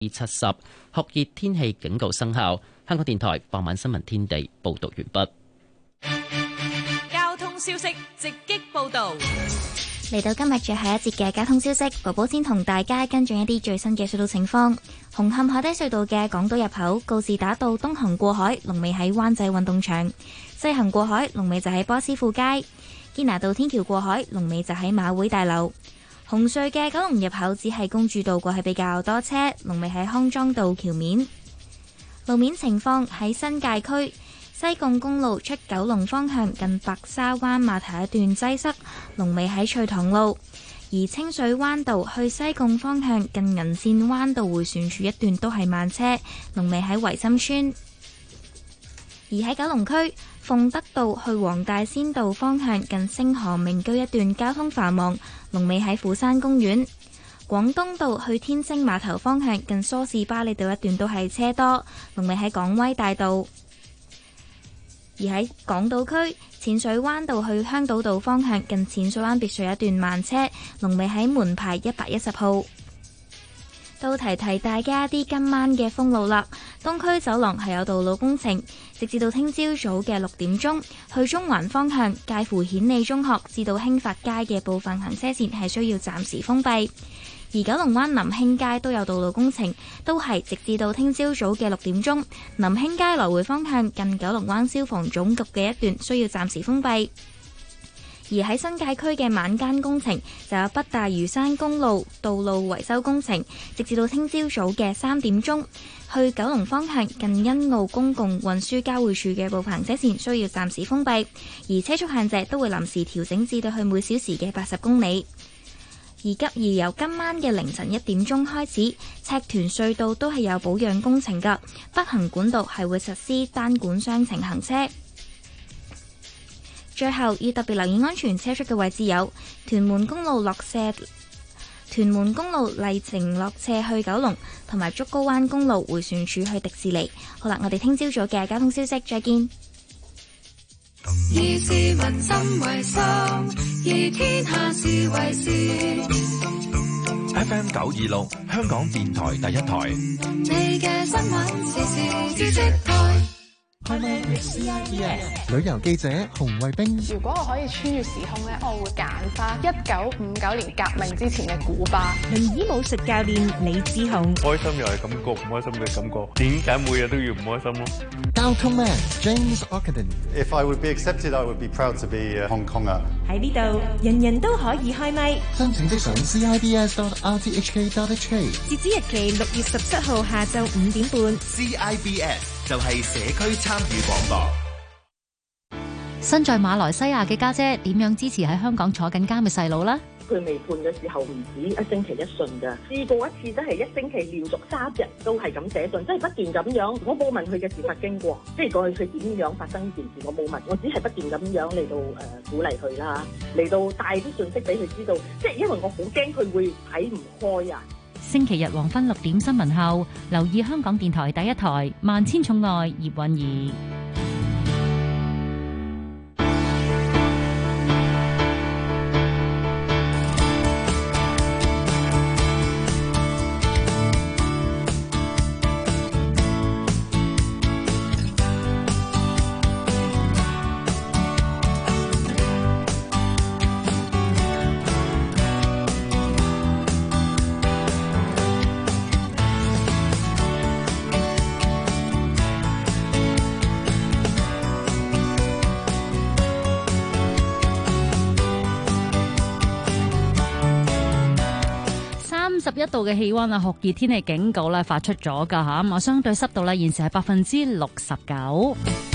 70，酷熱天氣警告生效。香港電台傍晚新聞天地報道完畢。 交通消息直擊報道。 嚟到今日最後一節嘅交通消息，寶寶先同大家跟進一啲最新嘅隧道情況。紅磡海底隧道嘅港島入口告士打道東行過海，龍尾喺灣仔運動場；西行過海，龍尾就喺波斯富街。堅拿道天橋過海，龍尾就喺馬會大樓。紅隧嘅九龍入口只係公主道過去比較多車，龍尾喺康莊道橋面。路面情況喺新界區。西貢公路出九龍方向近白沙灣碼頭一段擠塞，龍尾喺翠塘路；而清水灣道去西貢方向近銀線灣道迴旋處一段都係慢車，龍尾喺維深村。而喺九龍區鳳德道去黃大仙道方向近星河名居一段交通繁忙，龍尾喺虎山公園。廣東道去天星碼頭方向近梳士巴利道一段都係車多，龍尾喺港威大道。而喺港島區淺水灣道去香島道方向近淺水灣別墅一段慢車，龍尾喺門牌110號。都提提大家啲今晚嘅封路啦。東區走廊係有道路工程，直至到聽朝早嘅6點鐘，去中環方向介乎顯利中學至到興發街嘅部分行車線係需要暫時封閉。而九龍灣林興街都有道路工程，都係直至到聽朝早嘅6點鐘，林興街來回方向近九龍灣消防總局嘅一段需要暫時封閉。而喺新界區嘅晚間工程就有北大嶼山公路道路維修工程，直至到聽朝早嘅3點鐘，去九龍方向近欣澳公共運輸交匯處嘅部分行車線需要暫時封閉，而車速限制都會臨時調整至到去每小時嘅80公里。而由今晚嘅凌晨1點鐘開始，赤屯隧道都係有保養工程㗎，北行管道係會實施單管雙程行車。最後要特別留意安全車速嘅位置有屯門公路麗城落斜去九龍，同埋竹篙灣公路迴旋處去迪士尼。好啦，我哋聽朝早嘅交通消息再見。 以市民心為心，以天下事為事。 FM 926香港電台第一台。 你嘅新聞時事知識台。 旅遊記者洪慧冰。 如果我可以穿越時空呢，我會揀翻1959年革命之前嘅古巴。 輪椅武術教練李志雄。 開心又係感覺，唔開心嘅感覺，點解每日都要唔開心咯？ 交通 man James Ockenden。 If I would be accepted, I would be proud to be a Hong Konger。 喺呢度，人人都可以開咪。 申請即上 CIBS.RTHK.HK。 截止日期6月17號下晝5點半。 CIBS 就係社區參與廣播。 身在馬來西亞嘅家姐點樣支持喺香港坐緊監嘅細佬呢？ 佢未判嘅時候唔止1星期一信㗎，試過一次真係1星期連續3日都係咁寫信，即係不斷咁樣。我冇問佢嘅事發經過，即係過去佢點樣發生呢件事，我冇問，我只係不斷咁樣嚟到鼓勵佢啦，嚟到帶啲信息俾佢知道，即係因為我好驚佢會睇唔開啊。 星期日黃昏6點新聞後，留意香港電台第一台《萬千寵愛葉韻儀》。31度嘅氣溫啊，酷熱天氣警告咧發出咗噶吓，咁啊相對濕度咧現時係69%。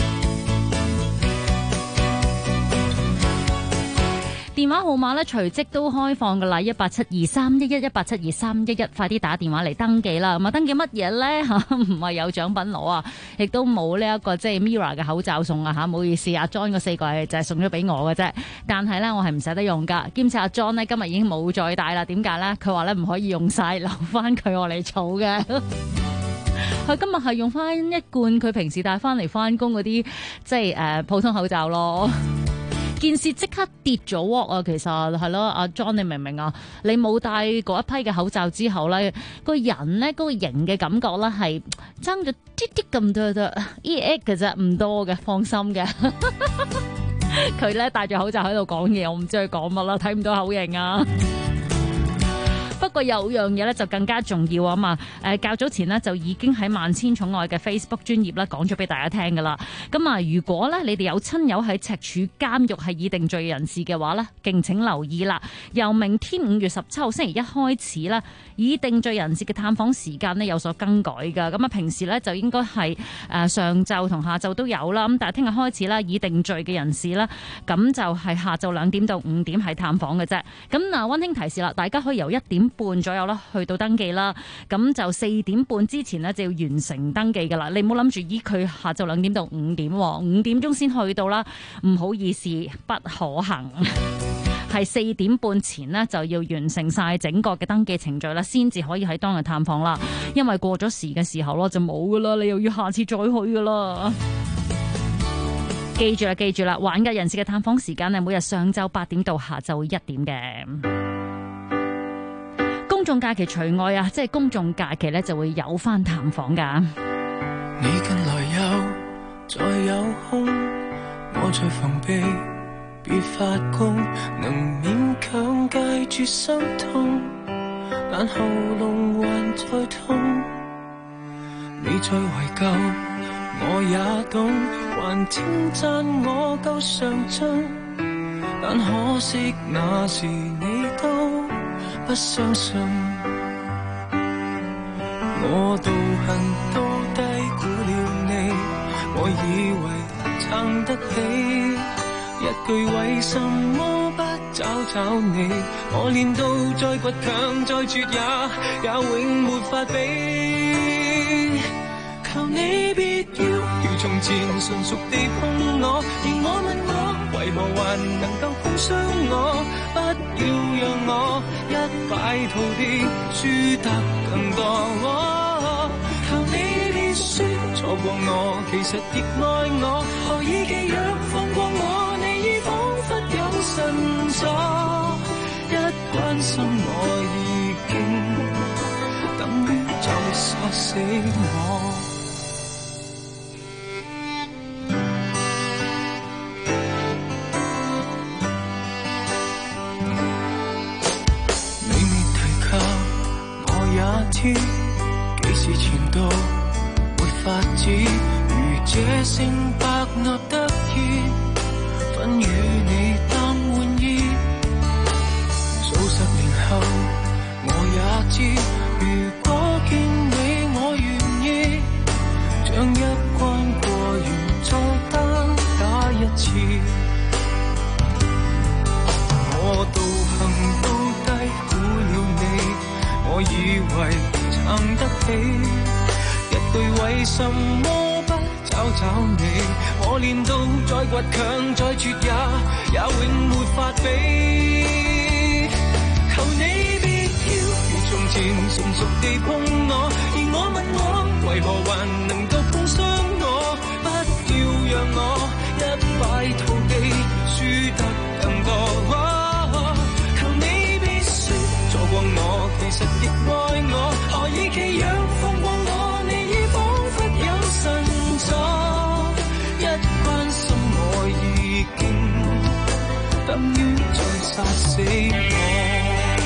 電話號碼咧隨即都開放噶啦，1872311 1872311，快啲打電話嚟登記啦。咁啊登記乜嘢咧吓？唔係有獎品攞啊，亦都冇呢一個即係 Mirror 嘅口罩送啊吓，唔好意思，阿 John 嗰4個係就係送咗俾我嘅啫。但係咧我係唔捨得用噶，兼且阿 John 咧今日已經冇再帶啦。點解咧？佢話咧唔可以用晒，留翻佢我嚟儲嘅。佢今日係用翻一罐佢平時帶翻嚟翻工嗰啲即係普通口罩咯。 件事即刻跌咗鑊啊！其實係咯，阿 John 你明唔明啊？你冇戴嗰一批嘅口罩之後咧，個人咧嗰個型嘅感覺咧係爭咗啲啲咁多啫，EX 嘅啫，唔多嘅，放心嘅。佢咧戴住口罩喺度講嘢，我唔知佢講乜啦，睇唔到口型啊！不過有樣嘢咧就更加重要啊嘛！較早前呢，就已經喺萬千寵愛嘅 Facebook 專頁咧講咗俾大家聽噶啦。咁啊，如果咧你哋有親友喺赤柱監獄係已定罪人士嘅話咧，敬請留意啦。由明天5月17號星期一開始啦，已定罪人士嘅探訪時間呢有所更改噶。咁啊，平時咧就應該係上晝同下晝都有啦。咁但係聽日開始啦，已定罪嘅人士啦，咁就係下晝2點到5點係探訪嘅啫。咁嗱，溫馨提示啦，大家可以由1點半左右啦，去到登記啦。咁就4點半之前呢，就要完成登記噶啦。你唔好諗住依佢下晝2點到5點，5點鐘先去到啦。唔好意思，不可行。係4點半前呢，就要完成晒整個嘅登記程序啦，先至可以喺當日探訪啦。因為過咗時嘅時候咯，就冇噶啦，你又要下次再去噶啦。記住啦，記住啦，玩嘅人士嘅探訪時間係每日上晝8點到下晝1點嘅。公眾假期除外啊，即係公眾假期咧就會有翻探訪噶。 你近來又再有空，我在防備，別發功，能勉強戒絕心痛，但喉嚨還在痛。你在懷舊，我也懂，還稱讚我夠上進，但可惜那時你都不相信，我道行都低估了你，我以為撐得起，一句為什麼不找你，我練到再倔強再絕也永沒法比，求你別要如從前純熟地碰我，而我問我為何還能夠碰傷我，不要讓我一敗塗地輸得更多，求你別說錯過我其實亦愛我，何以記約放過我，你已彷彿有神助，一關心我已經等於在殺死我。幾時前度沒法子，如這聲白鴿得意，分與你當玩意。數十年後我也知，如果見你我願意，將一關過完再單打一次。我道行都低估了你，我以為撐得起，一句為什麼不找你，我練到再倔強再絕也永沒法比，求你別要如從前成熟地碰我，而我問我為何還能夠碰傷我，不要讓我一敗塗地輸得更多，我其實亦愛我，何以記約放過我，你已彷彿有神助，一關心我已經等於在殺死我。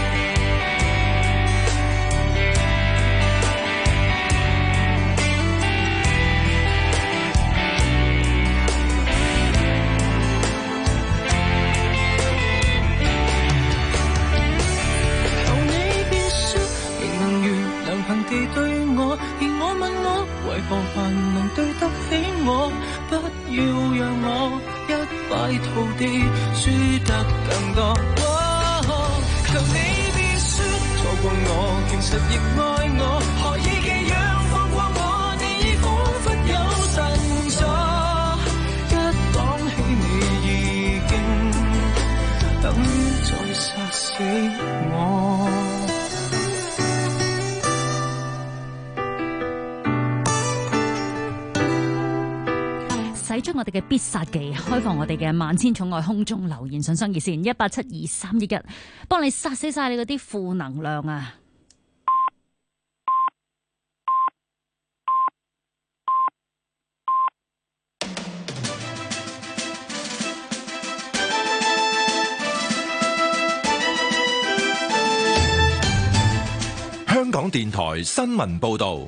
地對我，而我問我為何還能對得起我，不要讓我一敗塗地輸得更多，求你別說錯過我其實亦愛我，何以記約放過我，你已彷彿有神助，一講起你已經等於在殺死我。 洗睇出我哋嘅必殺技，開放我哋嘅萬千寵愛空中留言信箱熱線1872311，幫你殺死晒你嗰啲負能量啊！ 香港電台新聞報道。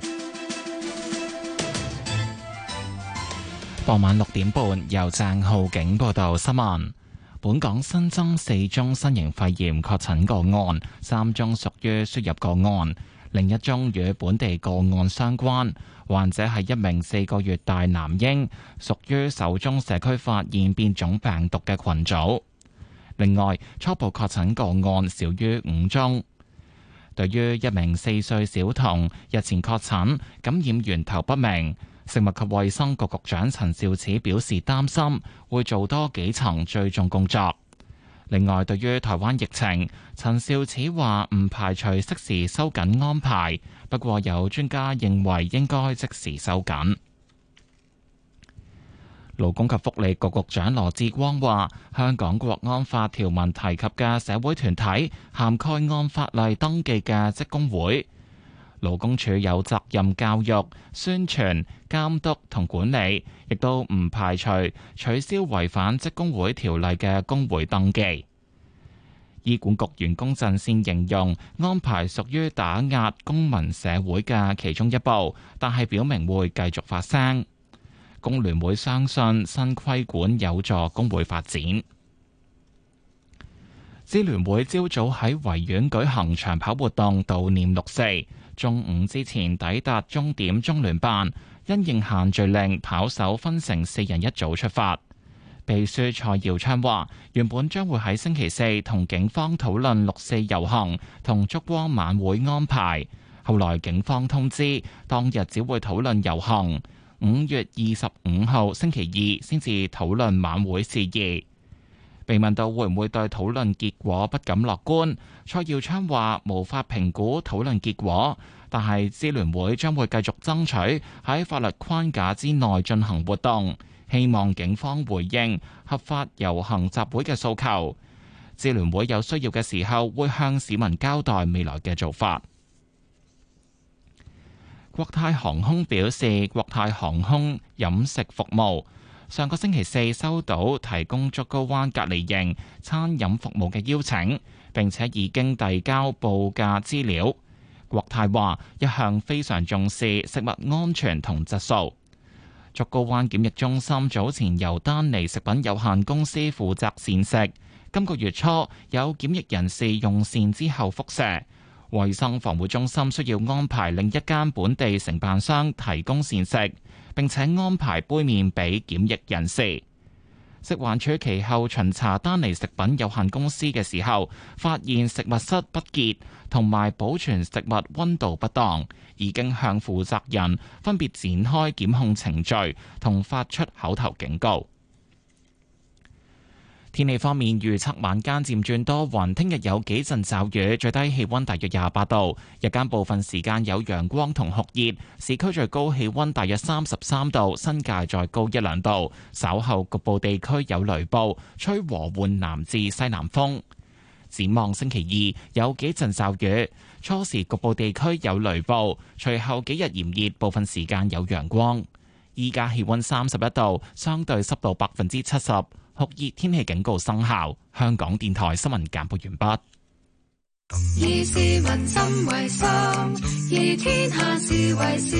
傍晚6點半，由鄭浩景報道新聞。本港新增4宗新型肺炎確診個案，3宗屬於輸入個案，另一宗與本地個案相關。患者係一名4個月大男嬰，屬於首宗社區發現變種病毒嘅群組。另外，初步確診個案少於5宗。對於一名4歲小童日前確診，感染源頭不明。食物及衛生局局長陳肇始表示擔心，會做多幾層追蹤工作。另外，對於台灣疫情，陳肇始話唔排除適時收緊安排，不過有專家認為應該即時收緊。勞工及福利局局長羅致光話，香港國安法條文提及嘅社會團體涵蓋按法例登記嘅職工會。勞工處有責任教育、宣傳、監督同管理，亦都唔排除取消違反職工會條例嘅工會登記。醫管局員工陣線形容安排屬於打壓公民社會嘅其中一步，但係表明會繼續發聲。工聯會相信新規管有助工會發展。支聯會朝早喺維園舉行長跑活動悼念六四。中午之前抵達終點中聯辦，因應限聚令，跑手分成4人一組出發。秘書蔡耀昌話：原本將會喺星期4同警方討論六四遊行同燭光晚會安排，後來警方通知當日只會討論遊行，5月25號星期2先至討論晚會事宜。被問到會唔會對討論結果不敢樂觀，蔡耀昌話無法評估討論結果，但係支聯會將會繼續爭取喺法律框架之內進行活動，希望警方回應合法遊行集會嘅訴求。支聯會有需要嘅時候會向市民交代未來嘅做法。國泰航空表示，國泰航空飲食服務上個星期4收到提供竹篙灣隔離營餐飲服務嘅邀請，並且已經遞交報價資料。國泰話一向非常重視食物安全同質素。竹篙灣檢疫中心早前由丹尼食品有限公司負責膳食，今個月初有檢疫人士用膳之後輻射，衛生防護中心需要安排另一間本地承辦商提供膳食，並且安排杯麵俾檢疫人士。食環署其後巡查丹尼食品有限公司嘅時候，發現食物室不潔同埋保存食物溫度不當，已經向負責人分別展開檢控程序同發出口頭警告。天氣方面，預測晚間漸轉多雲，聽日有幾陣驟雨，最低氣溫大約28度，日間部分時間有陽光同酷熱，市區最高氣溫大約33度，新界再高1-2度。稍後局部地區有雷暴，吹和緩南至西南風。展望星期2有幾陣驟雨，初時局部地區有雷暴，隨後幾日炎熱，部分時間有陽光。依家氣溫31度，相對濕度70%。酷熱天氣警告生效。香港電台新聞簡報完畢。 以市民心為心，以天下事為事。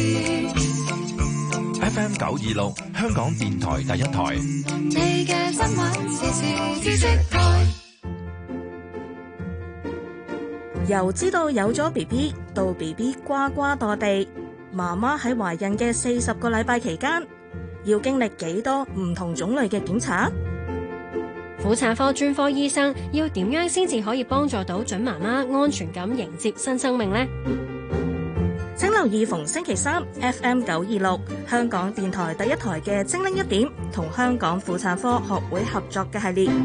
FM 926，香港電台第一台。 你嘅新聞時事知識台。 由知道有咗 BB 到 BB 呱呱墮地，媽媽喺懷孕嘅40個禮拜期間，要經歷幾多唔同種類嘅檢查？ 婦產科專科醫生要點樣先至可以幫助到準媽媽安全咁迎接新生命呢？ 請留意逢星期3 FM 926香港電台第一台嘅精靈一點同香港婦產科學會合作嘅系列。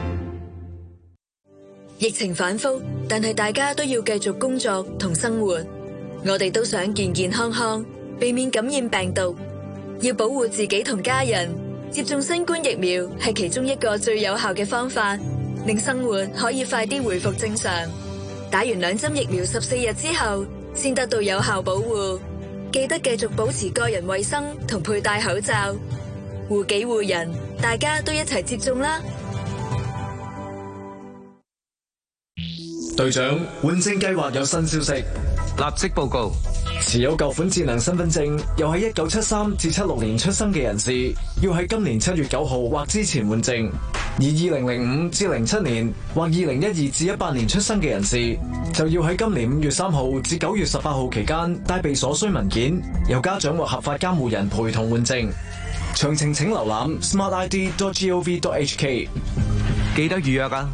疫情反覆，但係大家都要繼續工作同生活，我哋都想健健康康，避免感染病毒，要保護自己同家人。 接種新冠疫苗係其中一個最有效嘅方法，令生活可以快啲回復正常。打完2針疫苗14日之後，先得到有效保護。記得繼續保持個人衛生同佩戴口罩，護己護人，大家都一齊接種啦！ 隊長，換證計劃有新消息，立即報告。持有舊款智能身份證又喺1973至76年出生嘅人士，要喺今年7月9號或之前換證；而2005至07年或2012至18年出生嘅人士，就要喺今年5月3號至9月18號期間帶備所需文件，由家長或合法監護人陪同換證。詳情請瀏覽 smartid.gov.hk。記得預約啊！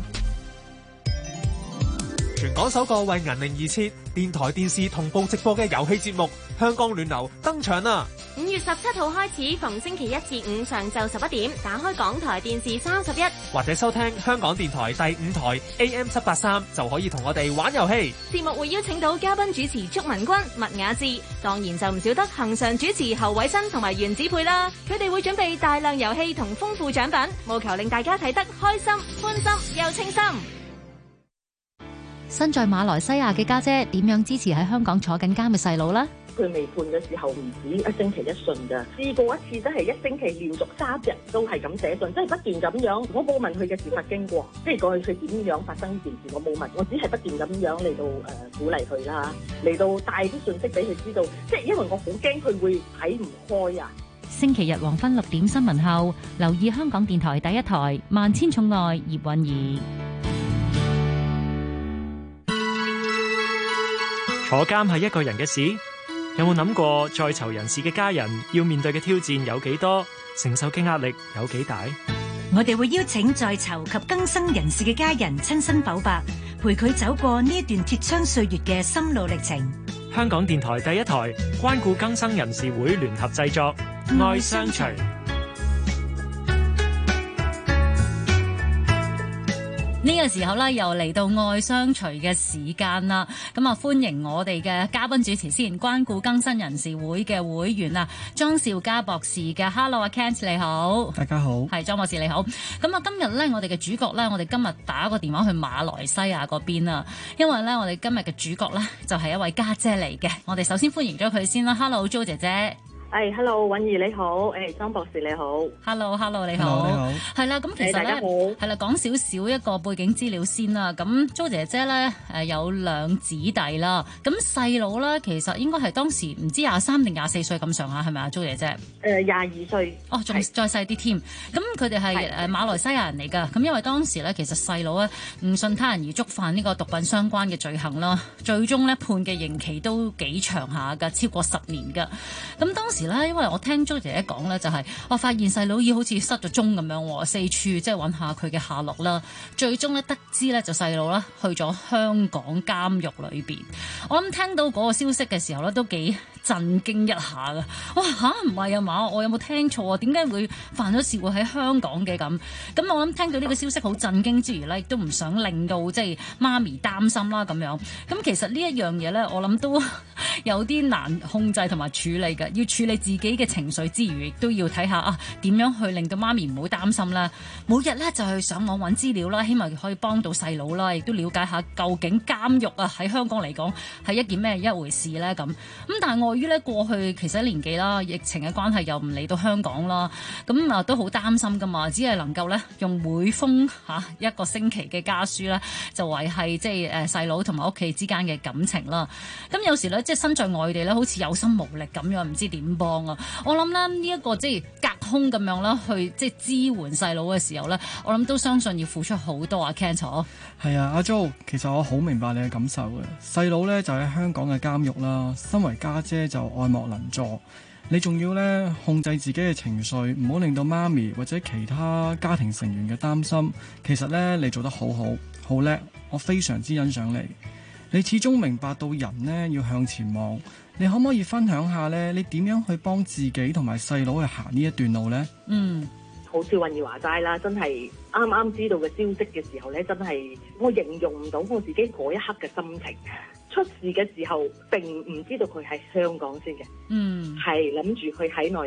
全港首個為銀齡而設電台電視同步直播嘅遊戲節目《香港暖流》登場啦 ！5月17號開始，逢星期1至5上晝11點，打開港台電視31， 或者收聽香港電台第5台 AM783，就可以同我哋玩遊戲。 節目會邀請到嘉賓主持祝文君、麥雅致，當然就唔少得恆常主持侯偉新同埋袁子佩啦。佢哋會準備大量遊戲同豐富獎品，務求令大家睇得開心、歡心又清心。 身在馬來西亞嘅家姐點樣支持喺香港坐緊監嘅細佬呢？ 佢未判嘅時候唔止1星期一信㗎，試過一次真係1星期連續3日都係咁寫信，即係不斷咁樣。我冇問佢嘅事發經過，即係過去佢點樣發生呢件事，我冇問，我只係不斷咁樣嚟到鼓勵佢啦，嚟到帶啲信息俾佢知道，即係因為我好驚佢會睇唔開啊。 星期日黃昏6點新聞後，留意香港電台第一台《萬千寵愛葉韻儀》。 坐監係一個人嘅事，有冇諗過在囚人士嘅家人要面對嘅挑戰有幾多，承受嘅壓力有幾大？ 我哋會邀請在囚及更生人士嘅家人親身剖白，陪佢走過呢一段鐵窗歲月嘅心路歷程。 香港電台第一台關顧更生人士會聯合製作《愛相隨》。 呢個時候咧，又嚟到愛相隨嘅時間啦。咁啊，歡迎我哋嘅嘉賓主持先，關顧更生人士會嘅會員啊，莊兆嘉博士嘅。Hello， 阿 Kent 你好。 大家好。係莊博士你好。咁啊，今日咧，我哋嘅主角咧，我哋今日打個電話去馬來西亞嗰邊啊，因為咧，我哋今日嘅主角咧就係一位家姐嚟嘅。我哋首先歡迎咗佢先啦。Hello，Jo 姐姐。 Hello， 韻儀你好，莊博士你好 ，Hello， 你好，係啦，咁其實咧，係啦，講少少一個背景資料先啦。咁Jo姐姐咧，有2子弟啦，咁細佬咧，其實應該係當時唔知23定24歲咁上下，係咪啊，Jo姐姐 ？22歲， 哦，仲再細啲添。咁佢哋係馬來西亞人嚟㗎。咁因為當時咧，其實細佬咧唔信他人而觸犯呢個毒品相關嘅罪行啦，最終咧判嘅刑期都幾長下㗎，超過10年㗎。咁當時因為我聽Jo姐姐講咧，就係我發現細佬好似失咗蹤咁樣，四處即係揾下佢嘅下落啦。最終咧得知咧就細佬啦去咗香港監獄裏邊。我諗聽到嗰個消息嘅時候咧，都幾震驚一下噶。哇嚇，唔係啊嘛，我有冇聽錯啊？點解會犯咗事會喺香港嘅咁？咁我諗聽到呢個消息好震驚之餘咧，亦都唔想令到即係媽咪擔心啦咁樣。咁其實呢一樣嘢咧，我諗都有啲難控制同埋處理嘅，要處理自己嘅情緒之餘，亦都要睇下啊點樣去令到媽咪唔好擔心啦。每日咧就去上網揾資料啦，希望可以幫到細佬啦，亦都了解下究竟監獄啊喺香港嚟講係一件咩一回事咧咁。但係礙於咧過去其實年紀啦，疫情嘅關係又唔嚟到香港啦，咁啊都好擔心噶嘛，只係能夠咧用每封1個星期嘅家書咧，就維係即係細佬同埋屋企之間嘅感情啦。咁有時咧即係身在外地咧，好似有心無力咁樣，唔知點幫啊！我諗咧呢一個即係隔空咁樣啦，去即係支援細佬嘅時候咧，我諗都相信要付出好多啊 Ken。 係啊，阿 Jo，其實我好明白你嘅感受嘅。細佬咧就喺香港嘅監獄啦，身為家姐就愛莫能助。你仲要咧控制自己嘅情緒，唔好令到媽咪或者其他家庭成員嘅擔心。其實咧你做得好好，好叻，我非常之欣賞你。你始終明白到人呢要向前望。你可唔可以分享下咧？你點樣去幫自己同埋細佬去行呢一段路呢？ 好似韻儀話齋啦，真係啱啱知道嘅消息嘅時候咧，真係我形容唔到我自己嗰一刻嘅心情。出事嘅時候並唔知道佢喺香港先嘅，係諗住佢喺內地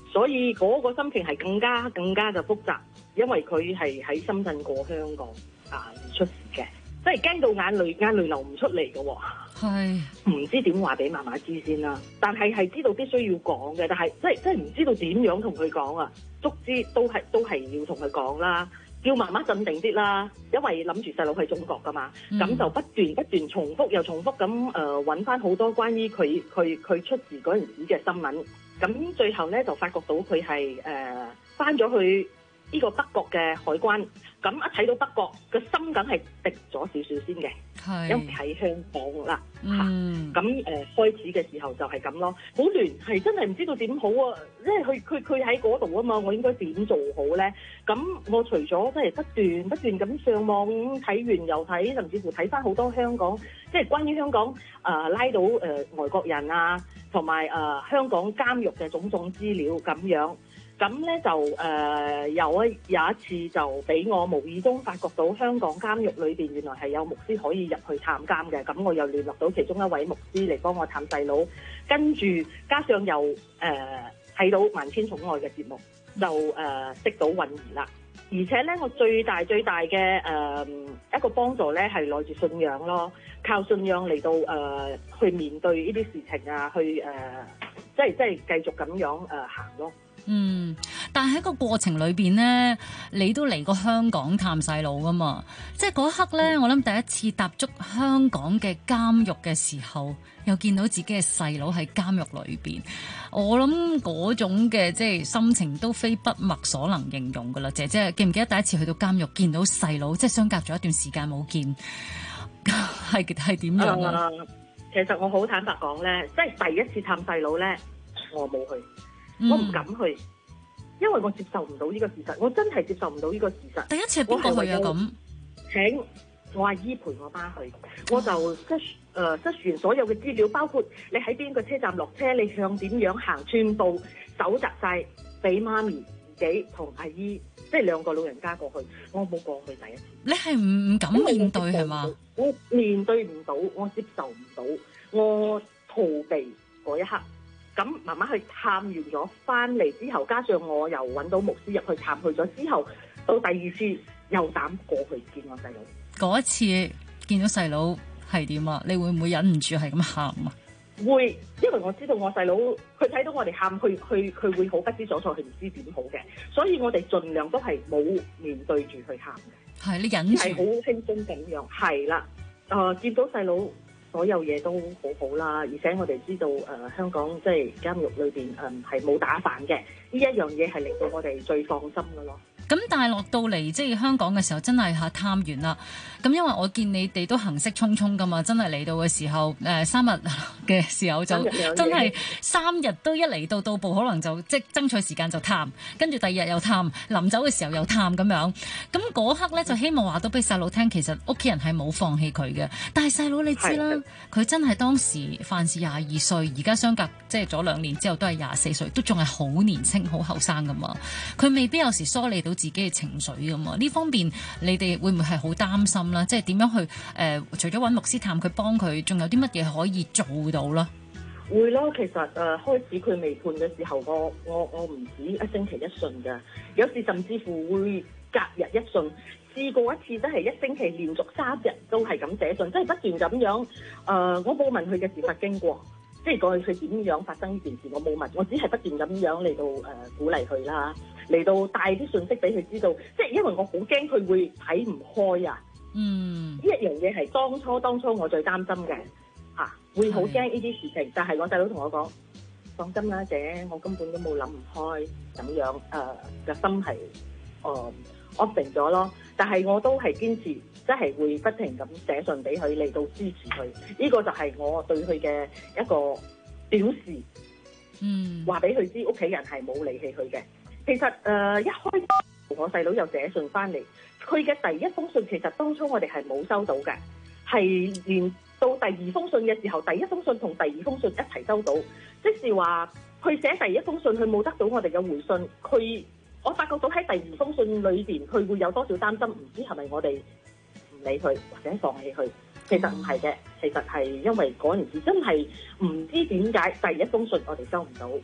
所以嗰個心情係更加就複雜，因為佢係喺深圳過香港而出事嘅，即係驚到眼淚流唔出嚟嘅喎。 係唔知點話俾媽媽知先啦，但係知道必須要講嘅，但係即係唔知道點樣同佢講啊，足之都係要同佢講啦，叫媽媽鎮定啲啦，因為諗住細佬喺中國噶嘛，咁就不斷重複又重複咁揾翻好多關於佢出事嗰陣時嘅新聞，咁最後咧就發覺到佢係翻咗去呢個北角嘅海關，咁一睇到北角個心梗係滴咗少少先嘅，因為喺香港啦咁開始嘅時候就係咁咯，好亂，係真係唔知道點好啊！即係佢喺嗰度啊嘛，我應該點做好咧？咁我除咗即係不斷咁上網睇完又睇，甚至乎睇翻好多香港即係關於香港拉到外國人啊，同埋香港監獄嘅種種資料咁樣。咁咧就有一次就俾我無意中發覺到香港監獄裏邊原來係有牧師可以入去探監嘅，咁我又聯絡到其中一位牧師嚟幫我探細佬，跟住加上又睇到萬千寵愛嘅節目，就識到允兒啦。而且咧，我最大嘅一個幫助咧係來自信仰咯，靠信仰嚟到去面對呢啲事情啊，去即係繼續咁樣行咯。 但係喺個過程裏邊呢，你都嚟過香港探細佬噶嘛？即係嗰一刻呢，我諗第一次踏足香港嘅監獄嘅時候，又見到自己嘅細佬喺監獄裏邊，我諗嗰種嘅即係心情都非筆墨所能形容噶啦。姐姐記唔記得第一次去到監獄見到細佬，即係相隔咗一段時間冇見，係點樣啊？ 其實我好坦白講呢，即係第一次探細佬呢，我冇去。我唔敢去，因為我接受唔到呢個事實，我真係接受唔到呢個事實。 第一次係邊個去啊？咁請我阿姨陪我媽去，我就塞完所有嘅資料，包括你喺邊個車站落車，你向點樣行，全部搜集晒俾媽咪自己同阿姨，即係兩個老人家過去。我冇過去第一次。你係唔敢面對係嘛？ 我面對唔到，我接受唔到，我逃避嗰一刻。咁媽媽去探完咗翻嚟之後，加上我又揾到牧師入去探佢咗之後，到第二次又膽過去見我細佬。 嗰一次見到細佬係點啊？你會唔會忍唔住係咁喊啊？ 會，因為我知道我細佬佢睇到我哋喊，佢會好不知所措，佢唔知點好嘅，所以我哋盡量都係冇面對住去喊嘅。 係你忍住， 係好輕鬆咁樣。係啦，見到細佬。所有嘢都好好啦，而且我哋知道香港即係監獄裏邊係冇打飯嘅，呢一樣嘢係令到我哋最放心嘅咯。 咁但係落到嚟即係香港嘅時候，真係探完啦。咁因為我見你哋都行色匆匆噶嘛，真係嚟到嘅時候3日嘅時候就真係3日都一嚟到埗，可能就即係爭取時間就探，跟住第二日又探，臨走嘅時候又探咁樣。咁嗰刻咧就希望話到俾細佬聽，其實屋企人係冇放棄佢嘅。但係細佬你知啦，佢真係當時犯事22歲，而家相隔即係咗2年之後都係24歲，都仲係好年輕、好後生噶嘛。佢未必有時梳理到自己嘅情緒噶嘛。呢方面你哋會唔會係好擔心啦？即係點樣去除咗揾牧師探佢幫佢，仲有啲乜嘢可以做到啦？ 會咯，其實開始佢未判嘅時候，我唔止一星期一信㗎，有時甚至乎會隔日一信。試過一次真係一星期連續3日都係咁寫信，即係不斷咁樣。我冇問佢嘅事發經過，即係過去佢點樣發生呢件事，我冇問，我只係不斷咁樣嚟到鼓勵佢啦，嚟到帶啲信息俾佢知道。即係因為我好驚佢會睇唔開啊。呢一樣嘢係當初我最擔心嘅嚇，會好驚呢啲事情。但係我細佬同我講，放心啦姐，我根本都冇諗唔開咁樣嘅心係安定咗咯。但係我都係堅持，即係會不停咁寫信俾佢嚟到支持佢。呢個就係我對佢嘅一個表示。話俾佢知屋企人係冇離棄佢嘅。其實一開始我細佬又寫信翻嚟，佢嘅第一封信其實當初我哋係冇收到嘅，係連到第二封信嘅時候，第一封信同第二封信一齊收到，即是話佢寫第一封信佢冇得到我哋嘅回信，我發覺到喺第二封信裏邊佢會有多少擔心，唔知係咪我哋唔理佢或者放棄佢？其實唔係嘅，其實係因為嗰陣時真係唔知點解第一封信我哋收唔到，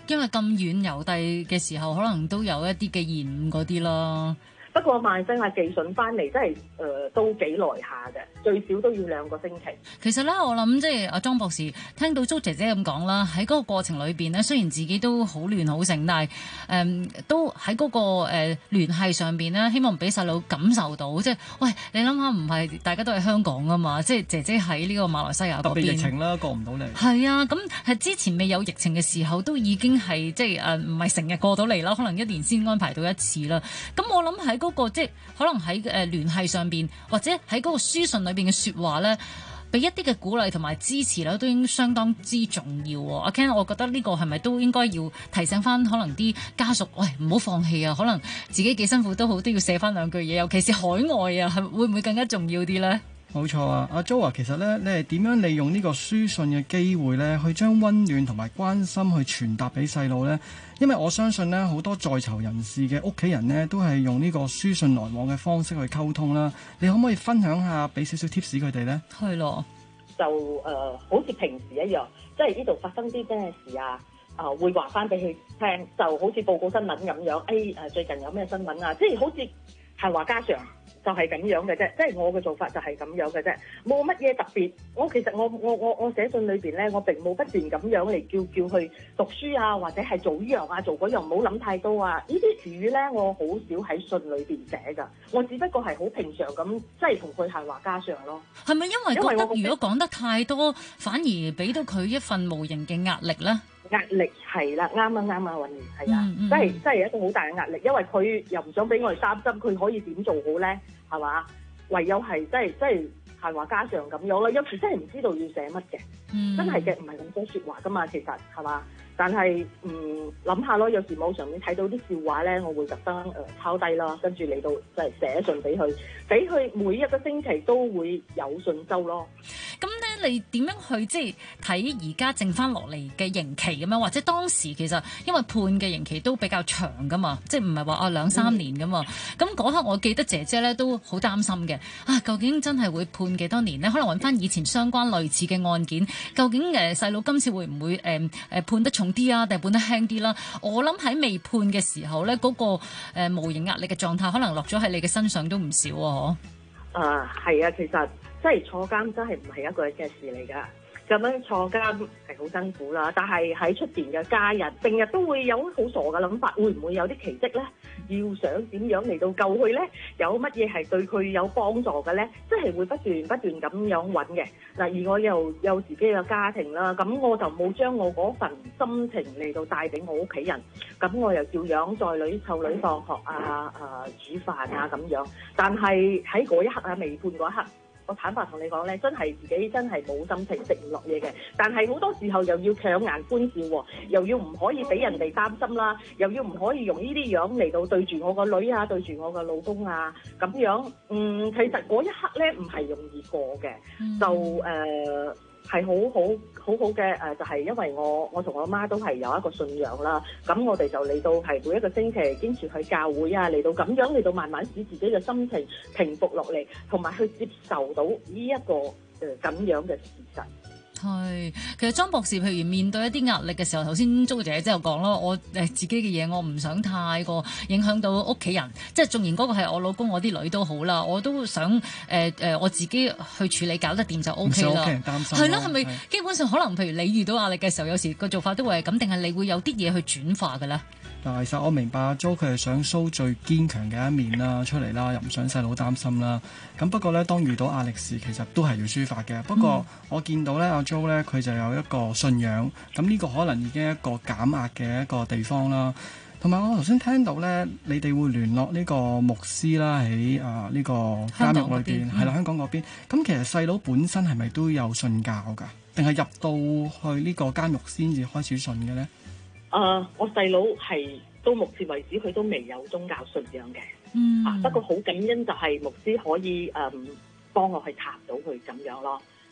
因為咁遠郵遞嘅時候，可能都有一啲嘅延誤嗰啲啦。 不過萬星啊寄信翻嚟，真係都幾耐下嘅，最少都要2個星期。 其實咧，我諗即係阿莊博士聽到Jo姐姐咁講啦，喺嗰個過程裏邊咧，雖然自己都好亂好盛，但係都喺嗰個聯繫上邊咧，希望俾細佬感受到，即係喂，你諗下，唔係大家都係香港啊嘛，即係姐姐喺呢個馬來西亞嗰邊，特別疫情啦，過唔到嚟。係啊，咁係之前未有疫情嘅時候，都已經係即係唔係成日過到嚟啦，可能1年先安排到一次啦。咁我諗喺嗰個即係可能喺聯繫上邊，或者喺嗰個書信裏邊嘅説話咧，俾一啲嘅鼓勵同埋支持咧，都應相當之重要。阿 Ken，我覺得呢個係咪都應該要提醒翻可能啲家屬，喂，唔好放棄啊！可能自己幾辛苦都好，都要寫翻2句嘢，尤其是海外啊，係會唔會更加重要啲咧？ 冇錯啊，阿 Jo 啊，其實咧，你係點樣利用呢個書信嘅機會咧，去將溫暖同埋關心去傳達俾細路咧？因為我相信咧，好多在囚人士嘅屋企人咧，都係用呢個書信來往嘅方式去溝通啦。你可唔可以分享下，俾少少 tips 佢哋咧？ 係咯， 就好似平時一樣，即係呢度發生啲咩事啊？會話翻俾佢聽，就好似報告新聞咁樣。最近有咩新聞啊？即係好似閒話家常。就係咁樣嘅啫，即係我嘅做法就係咁樣嘅啫，冇乜嘢特別。其實我寫信裏邊咧，我並冇不斷咁樣嚟叫佢讀書啊，或者係做呢樣啊，做嗰樣，唔好諗太多啊。呢啲詞語咧，我好少喺信裏邊寫㗎。我只不過係好平常咁，即係同佢閒話家常咯。 係咪因為覺得如果講得太多，反而俾到佢一份無形嘅壓力咧？ 壓力係啦，啱啊，韻如係啊，真係一個好大嘅壓力，因為佢又唔想俾我哋擔心，佢可以點做好咧？係嘛？唯有係即係閒話家常咁樣啦。有時真係唔知道要寫乜嘅，真係嘅，唔係咁多説話噶嘛。其實係嘛？但係諗下咯，有時網上面睇到啲笑話咧，我會特登抄低啦，跟住嚟到即係寫信俾佢，俾佢每一個星期都會有信收咯。 咁咧，你點樣去即係睇而家剩翻落嚟嘅刑期咁樣，或者當時其實因為判嘅刑期都比較長噶嘛，即係唔係話2-3年噶嘛？咁嗰刻我記得姐姐咧都好擔心嘅，究竟真係會判幾多年呢？可能揾翻以前相關類似嘅案件，究竟細佬今次會唔會判得重啲啊，定係判得輕啲啦？我諗喺未判嘅時候咧，嗰個無形壓力嘅狀態，可能落咗喺你嘅身上都唔少啊！ 係啊，其實即係坐監真係唔係一個人嘅事嚟㗎。咁樣坐監係好辛苦啦，但係喺出邊嘅家人成日都會有好傻嘅諗法，會唔會有啲奇蹟咧？要想點樣嚟到救佢咧？有乜嘢係對佢有幫助嘅咧？即係會不斷咁樣揾嘅。嗱，而我又有自己嘅家庭啦，咁我就冇將我嗰份心情嚟到帶俾我屋企人，咁我又照樣載女湊女放學煮飯啊咁樣。但係喺嗰一刻未判嗰一刻，我坦白同你講咧，真係自己真係冇心情食唔落嘢嘅。但係好多時候又要強顏歡笑喎，又要唔可以俾人哋擔心啦，又要唔可以用呢啲樣嚟到對住我個女啊，對住我個老公啊咁樣。其實嗰一刻咧唔係容易過嘅，就係好嘅就係因為我同我媽都係有一個信仰啦，咁我哋就嚟到係每一個星期堅持去教會啊，嚟到咁樣嚟到慢慢使自己嘅心情平復落嚟，同埋去接受到呢一個咁樣嘅事實。 係，其實莊博士，譬如面對一啲壓力嘅時候，頭先Jo姐姐又講咯，我自己嘅嘢，我唔想太過影響到屋企人，即係縱然嗰個係我老公、我啲女都好啦，我都想我自己去處理搞得掂就 OK 啦。唔使屋企人擔心。係咯，係咪基本上可能譬如你遇到壓力嘅時候，有時個做法都會係咁，定係你會有啲嘢去轉化嘅咧？ 嗱，其實我明白阿 Jo 佢係想 show 最堅強嘅一面啦出嚟啦，又唔想細佬擔心啦。咁不過咧，當遇到壓力時，其實都係要抒發嘅。不過我見到咧，阿 Jo 咧佢就有一個信仰，咁呢個可能已經係一個減壓嘅一個地方啦。同埋我頭先聽到咧，你哋會聯絡呢個牧師啦，喺呢個監獄裏邊，係啦，香港嗰邊。咁其實細佬本身係咪都有信教㗎？定係入到去呢個監獄先至開始信嘅咧？ 我細佬係到目前為止佢都未有宗教信仰嘅，不過好感恩就係牧師可以幫我去探到佢咁樣咯。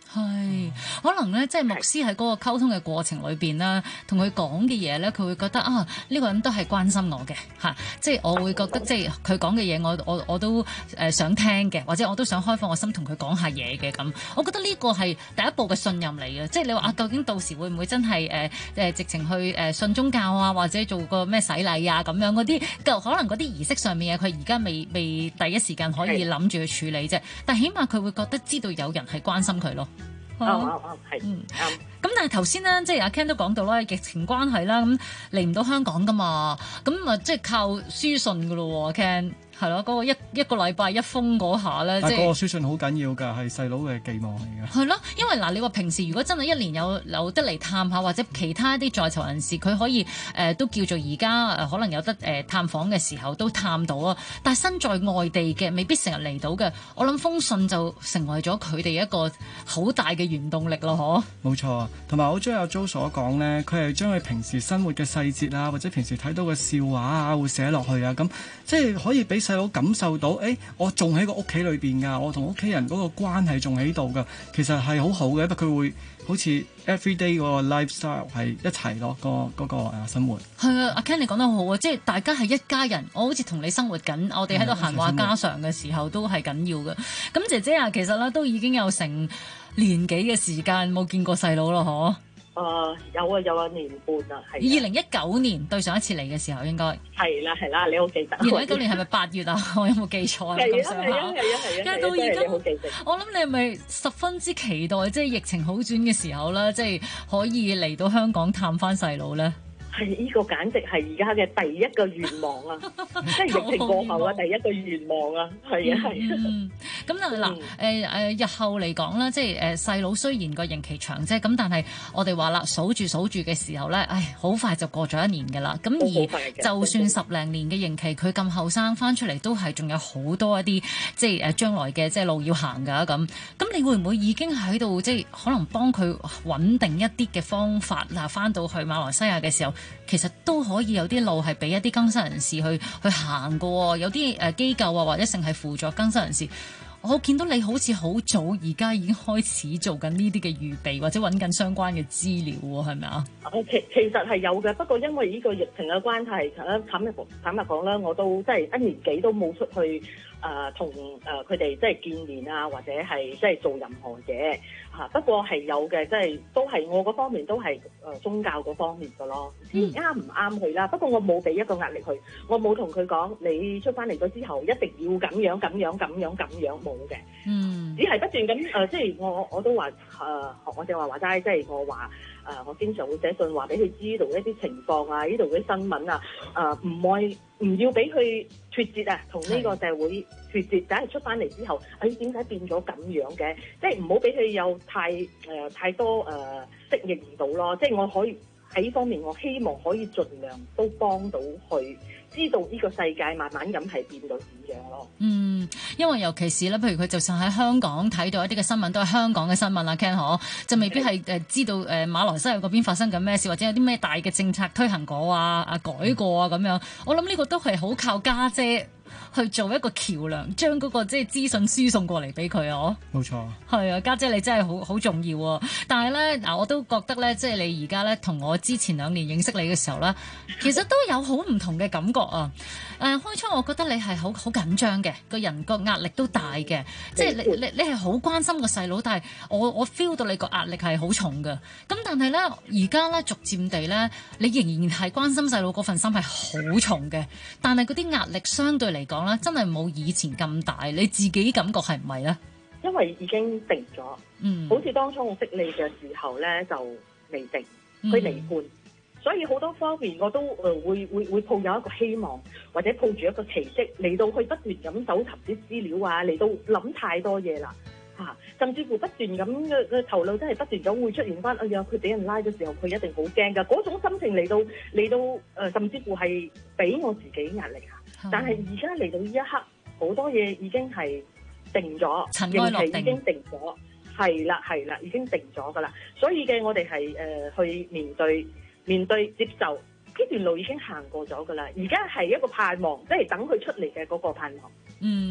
係，可能咧，即係牧師喺嗰個溝通嘅過程裏邊啦，同佢講嘅嘢咧，佢會覺得啊，呢個人都係關心我嘅嚇，即係我會覺得即係佢講嘅嘢，我都想聽嘅，或者我都想開放我心同佢講下嘢嘅咁。我覺得呢個係第一步嘅信任嚟嘅，即係你話啊，究竟到時會唔會真係直情去信宗教啊，或者做個咩洗禮啊咁樣嗰啲，可能嗰啲儀式上面嘅佢而家未第一時間可以諗住去處理啫，但係起碼佢會覺得知道有人係關心佢咯。 係啱。 咁但係頭先咧，即係阿 Ken 都講到啦，疫情關係啦，咁嚟唔到香港噶嘛，咁啊即係靠書信噶咯，Ken 係咯，嗰個一個禮拜一封嗰下咧，即係嗰個書信好緊要㗎，係細佬嘅寄望嚟㗎。 係咯，因為嗱，你話平時如果真係一年有得嚟探下，或者其他啲在囚人士，佢可以都叫做而家可能有得探訪嘅時候都探到啊。但係身在外地嘅，未必成日嚟到嘅，我諗封信就成為咗佢哋一個好大嘅原動力咯，嗬。 冇錯，同埋我中意阿 Jo 所講咧，佢係將佢平時生活嘅細節啊，或者平時睇到嘅笑話啊，會寫落去啊，咁即係可以俾細佬感受到，我仲喺個屋企裏邊㗎，我同屋企人嗰個關係仲喺度㗎，其實係好好嘅，因為佢會好似 everyday 嗰個 lifestyle 係一齊咯，嗰個生活。係啊， 阿 Ken 你講得好啊，即係大家係一家人，我好似同你生活緊，我哋喺度閒話家常嘅時候都係緊要嘅。咁姐姐啊，其實咧都已經有成年幾嘅時間冇見過細佬咯，嗬？ 有啊，年半啦，係。 2019年對上一次嚟嘅時候，應該係啦，你好記得。 2019年係咪8月啊？我有冇記錯啊？咁上下。係啊。到而家，我諗你係咪十分之期待，即係疫情好轉嘅時候啦，即係可以嚟到香港探翻細佬咧？ 係呢個簡直係而家嘅第一個願望啊！即係疫情過後啊，第一個願望啊，係啊。 咁嗱日後嚟講啦，即係細佬雖然個刑期長啫，咁但係我哋話啦，數住嘅時候咧，好快就過咗1年㗎啦。咁而就算10零年嘅刑期，佢咁後生翻出嚟都係仲有好多一啲即係將來嘅即係路要行㗎咁。咁你會唔會已經喺度即係可能幫佢穩定一啲嘅方法嗱，翻到去馬來西亞嘅時候？其實都可以有啲路係俾一啲更生人士去行過，有啲機構啊或者淨係輔助更生人士。我見到你好似好早而家已經開始做緊呢啲嘅預備，或者揾緊相關嘅資料喎，係咪啊？ 其實係有嘅，不過因為呢個疫情嘅關係，坦白講啦，我都即係1年幾都冇出去同佢哋即係見面啊，或者係即係做任何嘢嚇。不過係有嘅，即係都係我嗰方面都係宗教嗰方面嘅咯。啱唔啱佢啦？不過我冇俾一個壓力佢，我冇同佢講你出翻嚟咗之後一定要咁樣冇嘅。只係不斷咁即係我都話我正話齋，即係我話我經常會寫信話俾佢知道一啲情況啊，呢度嘅新聞啊，唔要俾佢脫節啊，同呢個社會脫節。等係出翻嚟之後，點解變咗咁樣嘅？即係唔好俾佢有太多適應唔到咯。即係我可以喺呢方面，我希望可以盡量都幫到佢。知道呢個世界慢慢咁係變到點樣咯？ 因為尤其是咧，譬如佢就算喺香港睇到一啲嘅新聞，都係香港嘅新聞啦 Ken 就未必係知道馬來西亞嗰邊發生緊咩事，或者有啲咩大嘅政策推行過改過啊咁樣。我諗呢個都係好靠家姐去做一個橋梁，將嗰個即係資訊輸送過嚟俾佢啊！ 冇錯， 係啊，家姐你真係好重要啊！但係咧我都覺得咧，即係你而家咧同我之前2年認識你嘅時候咧，其實都有好唔同嘅感覺啊！開初我覺得你係好緊張嘅，個人個壓力都大嘅，即係你係好關心個細佬，但係我 feel 到你個壓力係好重嘅。咁但係咧，而家咧逐漸地咧，你仍然係關心細佬嗰份心係好重嘅，但係嗰啲壓力相對嚟講咧，真係冇以前咁大。你自己感覺係唔係咧？ 因為已經定咗，好似當初我識你嘅時候咧就未定，佢離婚。所以好多方面我都會抱有一個希望，或者抱住一個奇蹟嚟到去不斷咁搜尋啲資料啊，嚟到諗太多嘢啦嚇，甚至乎不斷咁嘅頭腦真係不斷咁會出現翻，哎呀佢俾人拉嘅時候佢一定好驚㗎，嗰種心情嚟到甚至乎係俾我自己壓力嚇。但係而家嚟到呢一刻，好多嘢已經係定咗，刑期已經定咗，係啦，已經定咗㗎啦。所以嘅我哋係去面對接受呢段路已經行過咗㗎啦，而家係一個盼望，即係等佢出嚟嘅嗰個盼望。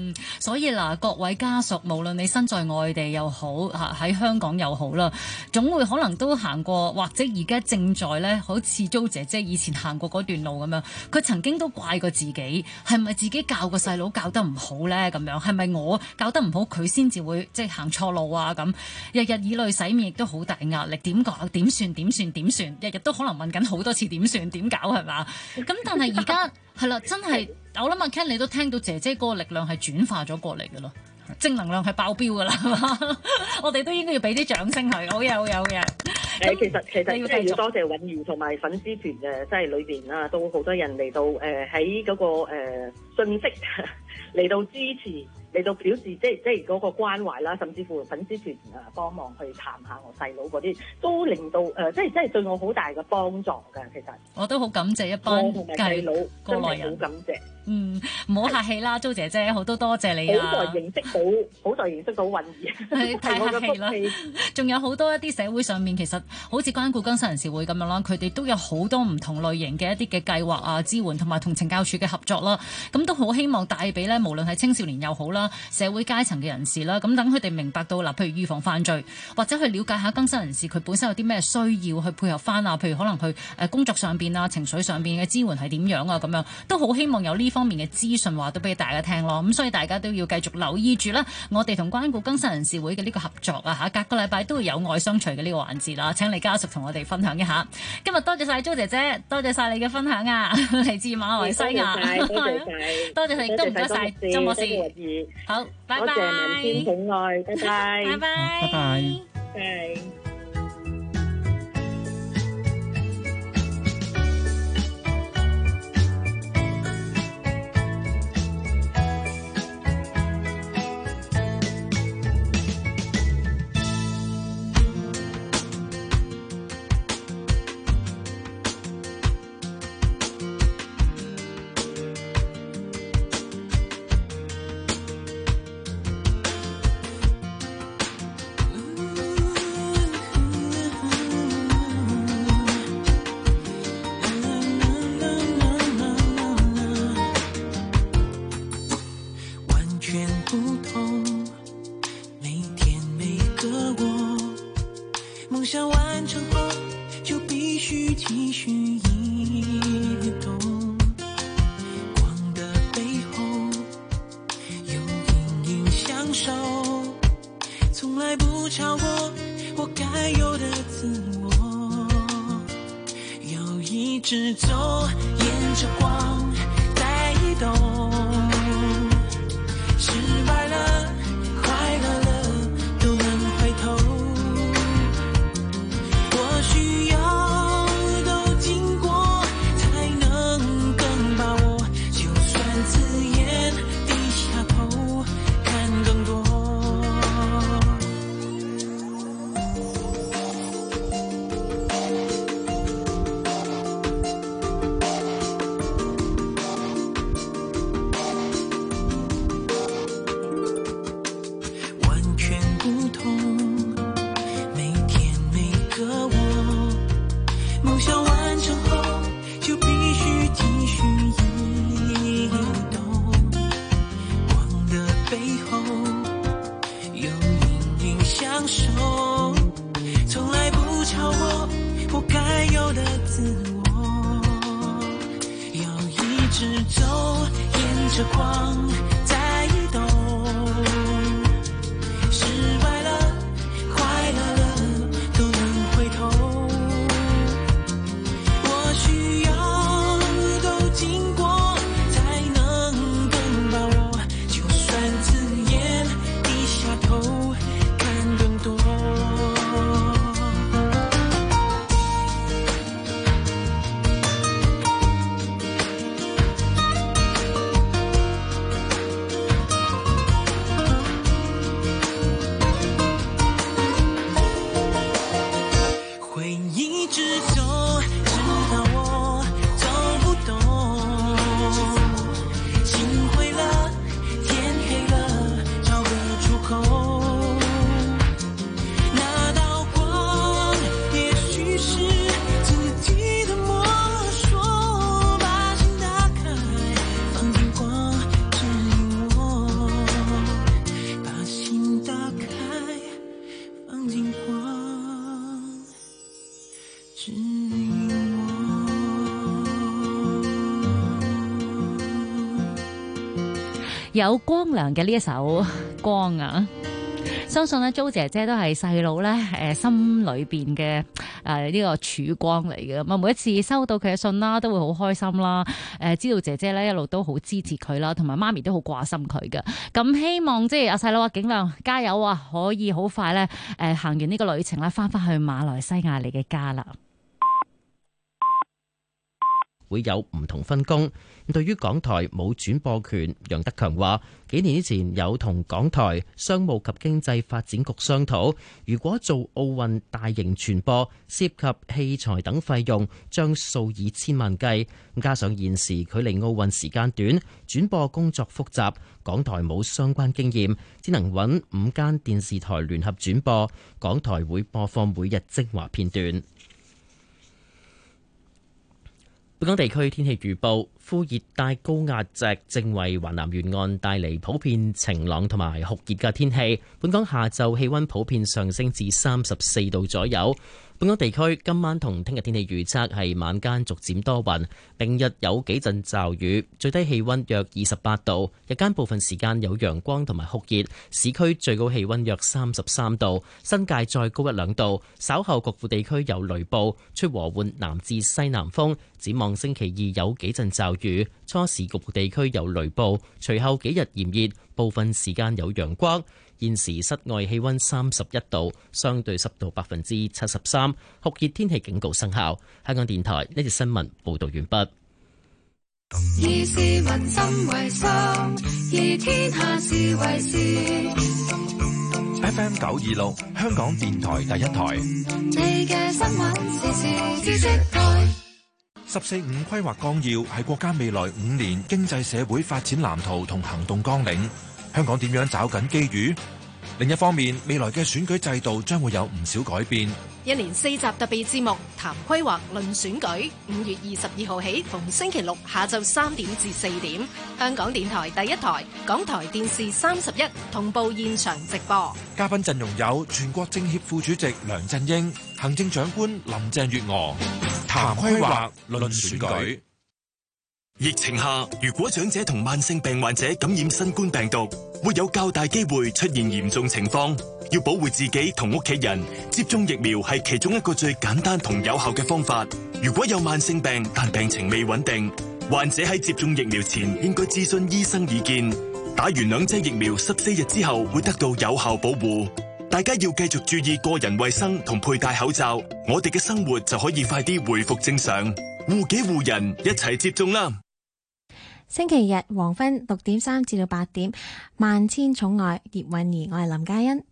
所以嗱，各位家屬，無論你身在外地又好，喺香港又好啦，總會可能都行過，或者而家正在咧，好似Jo姐姐以前行過嗰段路咁樣，佢曾經都怪過自己，係咪自己教個細佬教得唔好咧？咁樣係咪我教得唔好，佢先至會即係行錯路啊？咁日日以淚洗面，亦都好大壓力，點講？點算？日日都可能問緊好多次點算？點搞係嘛？咁但係而家係啦，真係我諗阿 Ken 你都聽到姐姐嗰個力量係轉化咗過嚟㗎咯。正能量係爆標㗎啦，係嘛？我哋都應該要俾啲掌聲佢，好嘢。 其實真係要多謝允如同埋粉絲團嘅，即係裏邊啊，都好多人嚟到喺嗰個信息嚟到支持，嚟到表示即係嗰個關懷啦，甚至乎粉絲團幫忙去談下我細佬嗰啲，都令到即係對我好大嘅幫助㗎。其實我都好感謝一班細佬過來人，好感謝。唔好客氣啦，Jo姐姐，好多謝你啊！好在認識到允兒，太客氣啦。仲有好多一啲社會上面，其實好似關顧更生人士會咁樣啦，佢哋都有好多唔同類型嘅一啲嘅計劃啊、支援同埋同懲教署嘅合作啦。咁都好希望帶俾咧，無論係青少年又好啦，社會階層嘅人士啦，咁等佢哋明白到嗱，譬如預防犯罪，或者去了解下更生人士佢本身有啲咩需要去配合翻啊，譬如可能去工作上邊啊、情緒上邊嘅支援係點樣啊，咁樣都好希望有呢方面嘅資訊話到俾大家聽咯。咁所以大家都要繼續留意住啦，我哋同關顧更生人士會嘅呢個合作啊嚇，隔個禮拜都會有愛相隨嘅呢個環節啦。請你家屬同我哋分享一下。今日多謝晒Jo姐姐，多謝晒你嘅分享啊，嚟自馬來西亞，多謝你，都唔該晒周博士。好，拜拜。多謝民天寵愛，拜拜，拜拜，拜拜。 有光良嘅呢一首光啊。相信咧，Jo姐姐都係細佬咧，心裏邊嘅呢個曙光嚟嘅。咁每一次收到佢嘅信啦，都會好開心啦。知道姐姐咧一路都好支持佢啦，同埋媽咪都好掛心佢嘅。咁希望即係阿細佬啊，景亮加油啊，可以好快咧行完呢個旅程啦，翻去馬來西亞你嘅家啦。 會有唔同分工。對於港台冇轉播權，楊德強話：幾年之前有同港台商務及經濟發展局商討，如果做奧運大型傳播，涉及器材等費用，將數以千萬計。加上現時距離奧運時間短，轉播工作複雜，港台冇相關經驗，只能揾5間電視台聯合轉播。港台會播放每日精華片段。本港地區天氣預報：副熱帶高壓脊正為華南沿岸帶嚟普遍晴朗同埋酷熱嘅天氣。本港下晝氣溫普遍上升至34度左右。本港地區今晚同聽日天氣預測係晚間逐漸多雲，明日有幾陣驟雨，最低氣溫約28度，日間部分時間有陽光同埋酷熱，市區最高氣溫約33度，新界再高1-2度。稍後局部地區有雷暴，吹和緩南至西南風。展望星期2有幾陣驟雨，初時局部地區有雷暴，隨後幾日炎熱，部分時間有陽光。現時室外氣溫31度，相對濕度73%，酷熱天氣警告生效。香港電台呢節新聞報道完畢。 以市民心為心，以天下事為事。 FM 926，香港電台第一台。 你嘅新聞時事知識台。 14五規劃綱要係國家未來5年經濟社會發展藍圖同行動綱領。香港點樣找緊機遇？另一方面，未來嘅選舉制度將會有唔少改變。 一連4集特別節目談規劃論選舉，5月22號起，逢星期六下晝3點至4點，香港電台第一台、港台電視31同步現場直播。 嘉賓陣容有全國政協副主席梁振英、行政長官林鄭月娥。談規劃論選舉。 疫情下，如果長者同慢性病患者感染新冠病毒，會有較大機會出現嚴重情況。要保護自己同屋企人，接種疫苗係其中一個最簡單同有效嘅方法。如果有慢性病但病情未穩定，患者喺接種疫苗前應該諮詢醫生意見。打完2劑疫苗14日之後會得到有效保護。大家要繼續注意個人衛生同佩戴口罩，我哋嘅生活就可以快啲恢復正常。護己護人，一齊接種啦！ 星期日黃昏6點3至到8點，萬千寵愛葉韻儀，我係林嘉欣。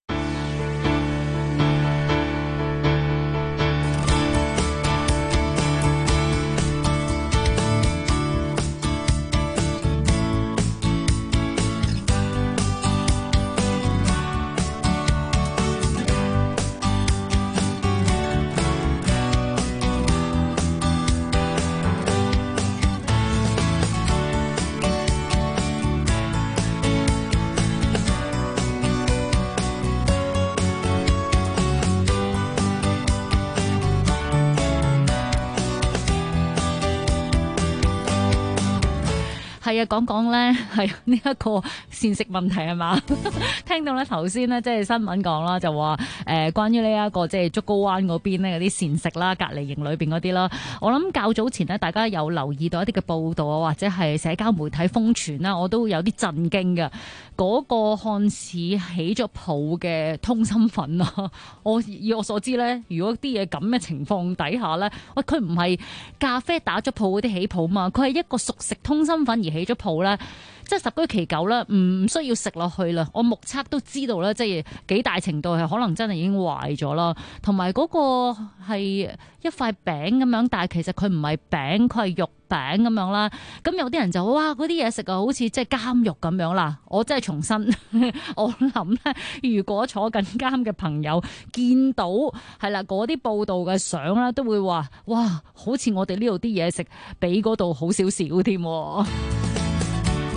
係啊，講咧係呢一個膳食問題係嘛？聽到咧頭先咧即係新聞講啦，就話關於呢一個即係竹篙灣嗰邊呢嗰啲膳食啦，隔離營裏邊嗰啲啦。我諗較早前呢，大家有留意到一啲嘅報道啊，或者係社交媒體瘋傳啦，我都有啲震驚嘅。嗰個看似起咗泡嘅通心粉啊，以我所知咧，如果啲嘢咁嘅情況底下咧，喂，佢唔係咖啡打咗泡嗰啲起泡嘛，佢係一個熟食通心粉而起咗泡咧，即係十居其九啦，唔需要食落去啦。我目測都知道啦，即係幾大程度係可能真係已經壞咗啦。同埋嗰個係一塊餅咁樣，但係其實佢唔係餅，佢係肉餅咁樣啦。咁有啲人就哇，嗰啲嘢食啊，好似即係監獄咁樣啦。我真係重申，我諗咧，如果坐緊監嘅朋友見到係啦嗰啲報道嘅相啦，都會話哇，好似我哋呢度啲嘢食比嗰度好少少添。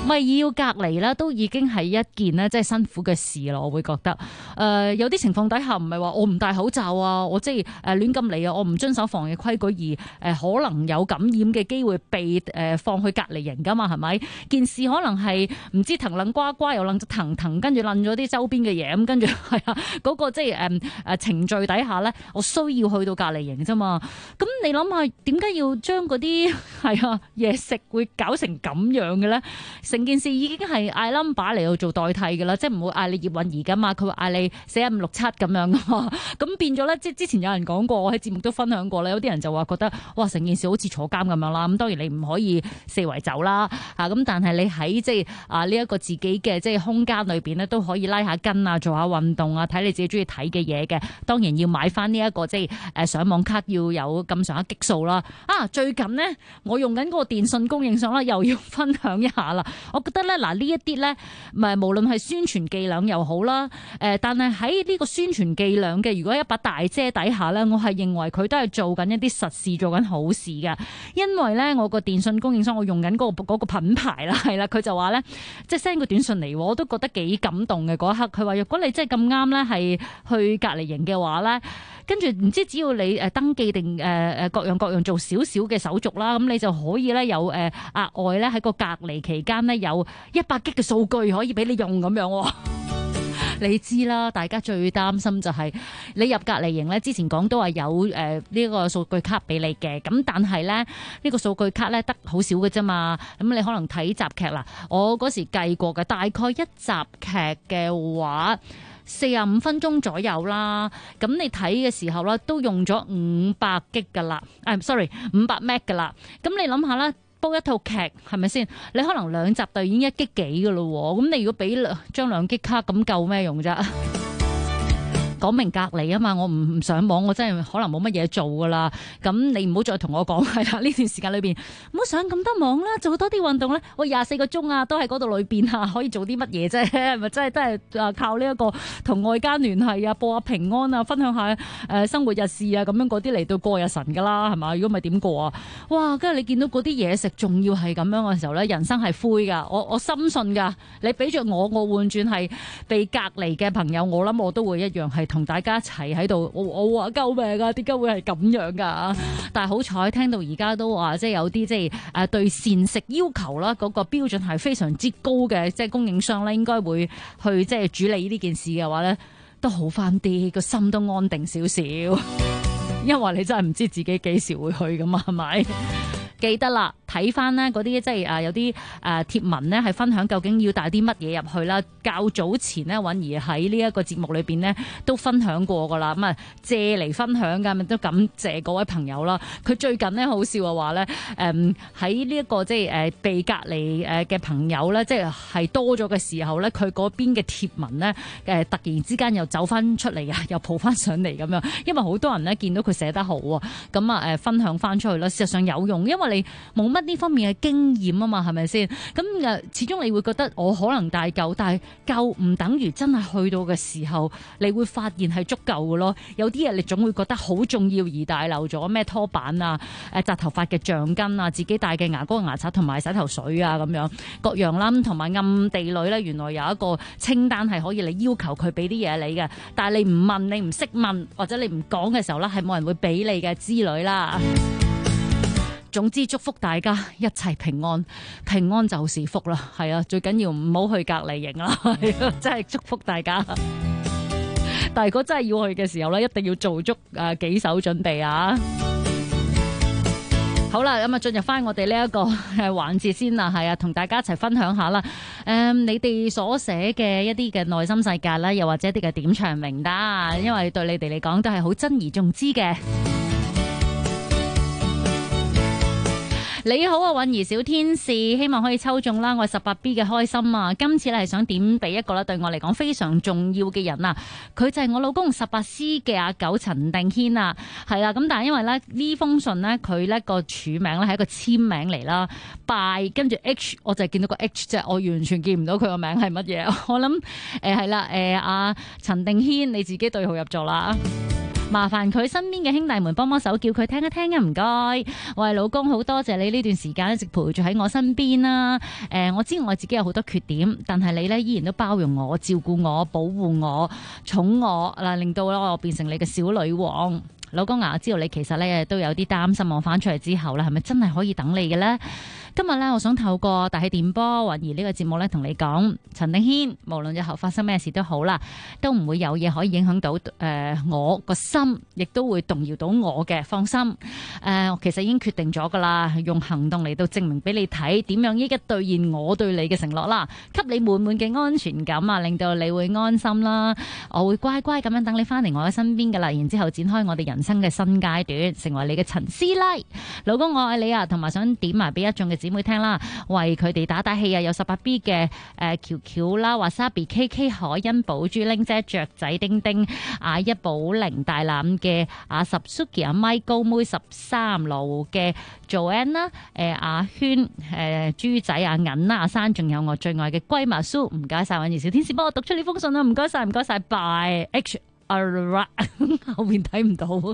咪要隔離啦，都已經係一件咧即係辛苦嘅事咯。我會覺得有啲情況底下唔係話我唔戴口罩啊，我即係亂咁嚟啊，我唔遵守防疫規矩而可能有感染嘅機會被放去隔離營噶嘛，係咪？件事可能係唔知騰楞呱呱又楞咗騰，跟住楞咗啲周邊嘅嘢，咁跟住係啊嗰個即係程序底下咧，我需要去到隔離營啫嘛。咁你諗下點解要將嗰啲係啊嘢食會搞成咁樣嘅咧？成件事已經係嗌 number 嚟到做代替嘅啦，即係唔會嗌你葉韻儀噶嘛，佢會嗌你4567咁樣噶嘛。咁變咗咧，即係之前有人講過，我喺節目都分享過啦。有啲人就話覺得哇，成件事好似坐監咁樣啦。咁當然你唔可以四圍走啦，咁但係你喺即係呢一個自己嘅即係空間裏邊咧，都可以拉下筋啊，做下運動啊，睇你自己中意睇嘅嘢嘅。當然要買翻呢一個即係上網卡要有咁上下激數啦。最近呢，我用緊嗰個電信供應商啦，又要分享一下啦。我覺得咧嗱，呢一啲咧，無論係宣傳伎倆又好啦，但係喺呢個宣傳伎倆嘅，如果一把大遮底下咧，我係認為佢都係做緊一啲實事，做緊好事嘅。因為咧，我個電信供應商我用緊嗰個品牌啦，係啦，佢就話咧，即係 send 個短信嚟，我都覺得幾感動嘅嗰一刻。佢話：如果你真係咁啱咧，係去隔離營嘅話咧，跟住唔知只要你登記定各樣做少少嘅手續啦，咁你就可以咧有額外咧喺個隔離期間咧有100G 嘅數據可以俾你用咁樣。你知啦，大家最擔心就係你入隔離營咧，之前講都話有呢個數據卡俾你嘅，咁但係咧呢個數據卡咧得好少嘅啫嘛，咁你可能睇集劇啦，我嗰時計過嘅，大概一集劇嘅話45分鐘左右啦，咁你睇嘅時候咧都用咗500G 噶啦，500M 噶啦，咁你諗下啦。煲一套劇係咪先？你可能2集就已經1G幾噶咯，咁你如果俾張2G卡咁夠咩用啫？講明隔離啊嘛，我唔上網，我真係可能冇乜嘢做噶啦。咁你唔好再同我講係啦，呢段時間裏邊唔好上咁多網啦，做多啲運動咧。我24個鐘啊，都喺嗰度裏邊啊，可以做啲乜嘢啫？係咪真係靠呢一個同外間聯繫啊，報下平安啊，分享下生活日事啊，咁樣嗰啲嚟到過日神噶啦，係嘛？如果唔係點過啊？哇！跟住你見到嗰啲嘢食，仲要係咁樣嘅時候咧，人生係灰噶。我深信噶，你俾着我換轉係被隔離嘅朋友，我諗我都會一樣係。同大家一齊喺度，我話救命啊！點解會係咁樣噶？但係好彩聽到而家都話，即係有啲即係對膳食要求啦，嗰個標準係非常之高嘅，即係供應商咧應該會去即係處理呢件事嘅話咧，都好翻啲，個心都安定少少。因為你真係唔知自己幾時會去噶嘛，係咪？記得啦，睇翻呢嗰啲即係有啲貼文呢係分享究竟要帶啲乜嘢入去啦。較早前呢，韻儀喺呢一個節目裏邊呢都分享過噶啦，咁啊借嚟分享㗎，都感謝嗰位朋友啦。佢最近呢好笑嘅話呢，喺呢一個即係被隔離嘅朋友呢，即係多咗嘅時候呢，佢嗰邊嘅貼文呢，突然之間又走翻出嚟啊，又抱翻上嚟咁樣，因為好多人呢見到佢寫得好喎，咁啊分享翻出去啦。事實上有用，因為你冇乜呢方面嘅經驗啊嘛，係咪先？咁始終你會覺得我可能大夠，但係夠唔等於真係去到嘅時候，你會發現係足夠嘅咯。有啲嘢你總會覺得好重要而大漏咗，咩拖板啊、紮頭髮嘅橡筋啊、自己帶嘅牙膏、牙刷同埋洗頭水啊咁樣各樣啦，同埋暗地裏咧原來有一個清單係可以你要求佢俾啲嘢你嘅，但係你唔問、你唔識問或者你唔講嘅時候咧，係冇人會俾你嘅之類啦。總之祝福大家一切平安，平安就是福啦。係啊，最緊要唔好去隔離營啦，真係祝福大家。但係如果真係要去嘅時候咧，一定要做足幾手準備啊！好啦，咁啊進入翻我哋呢一個環節先啦，係啊，同大家一齊分享下啦。你哋所寫嘅一啲嘅內心世界啦，又或者一啲嘅點唱名單，因為對你哋嚟講都係好珍而重之嘅。你好啊，韻儀小天使，希望可以抽中啦！我係 18B 嘅開心啊！今次咧係想點俾一個咧對我嚟講非常重要嘅人啊！佢就係我老公18C 嘅阿九陳定軒啊！係啦，咁但係因為咧呢封信咧佢咧個署名咧係一個簽名嚟啦，by 跟住 H， 我就係見到個 H 啫，我完全見唔到佢個名係乜嘢。我諗係啦，阿陳定軒你自己對號入座啦。 麻煩佢身邊嘅兄弟們幫幫手，叫佢聽一聽啊，唔該。我係老公，好多謝你呢段時間一直陪住喺我身邊啦。我知我自己有好多缺點，但係你呢依然都包容我、照顧我、保護我、寵我嗱，令到我變成你嘅小女王。老公啊，知道你其實咧都有啲擔心，我翻出嚟之後咧，係咪真係可以等你嘅呢？今日咧，我想透過大氣電波允兒呢個節目咧，同你講，陳定軒，無論日後發生咩事都好啦，都唔會有嘢可以影響到我個心，亦都會動搖到我嘅，放心。其實已經決定咗噶啦，用行動嚟到證明俾你睇，點樣一一兌現我對你嘅承諾啦，給你滿滿嘅安全感啊，令到你會安心啦。我會乖乖咁樣等你翻嚟我嘅身邊噶啦，然之後展開我哋人生嘅新階段，成為你嘅陳師奶。老公我愛你啊，同埋想點埋俾一眾嘅姊妹聽啦，為佢哋打氣啊！有 18B 嘅喬喬啦，Wasabi KK 海欣寶珠玲姐雀仔丁丁阿一寶玲大欖嘅阿十 Suki 阿咪高妹13羅湖嘅 Joanne 啦，阿軒豬仔阿銀啦，阿珊，仲有我最愛嘅閨蜜蘇，唔該晒允兒小天使幫我讀出呢封信啦，唔該晒，by H R 後面睇唔到。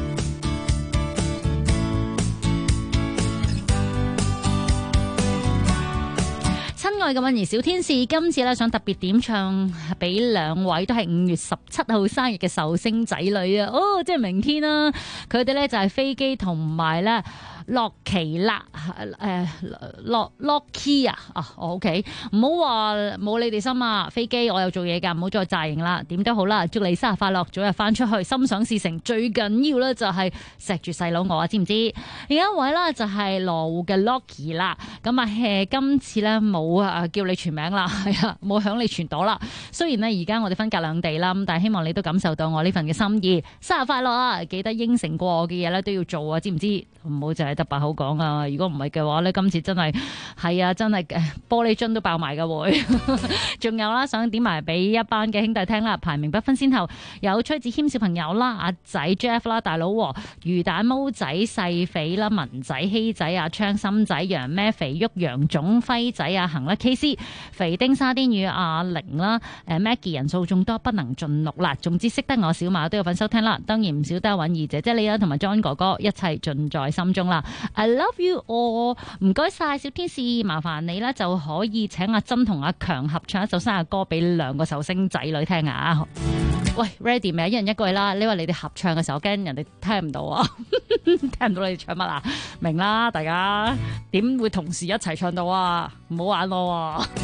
親愛嘅允兒小天使，今次咧想特別點唱俾兩位都係5月17號生日嘅壽星仔女啊！哦，即係明天啦，佢哋咧就係飛機同埋咧洛奇啦，洛基啊，OK， 唔好話冇你哋心啊！飛機我又做嘢噶，唔好再詐型啦。點都好啦，祝你生日快樂，早日翻出去，心想事成。最緊要咧就係錫住細佬我啊，知唔知？另一位啦就係羅湖嘅 Locky 啦，咁啊今次咧冇叫你全名啦，係啊，冇響你全朵啦。雖然呢而家我哋分隔兩地啦，咁但係希望你都感受到我呢份嘅心意。生日快樂啊！記得應承過我嘅嘢咧都要做啊，知唔知？唔好就係得把口講啊！如果唔係嘅話咧，今次真係啊，真係玻璃樽都爆埋噶會。仲有啦，想點埋俾一班嘅兄弟聽啦，排名不分先後，有崔子謙小朋友啦、阿仔 Jeff 啦、大佬魚蛋毛仔、細肥啦、文仔、希仔、阿昌、心仔、楊咩、肥旭、楊總、輝仔、阿恒啦、KC、肥丁、沙甸魚、阿玲啦、Maggie 人數眾多不能盡錄啦。總之識得我小馬都有份收聽啦，當然唔少得允兒姐姐你啦，同埋 John 哥哥一切盡在心中啦。I love you all， 唔該晒小天使，麻煩你啦，就可以請阿珍同阿強合唱一首生日歌俾兩個壽星仔女聽啊！喂 ，ready 未？一人一句啦。你話你哋合唱嘅時候，驚人哋聽唔到啊？聽唔到你哋唱乜啊？明啦，大家點會同時一齊唱到啊？唔好玩我喎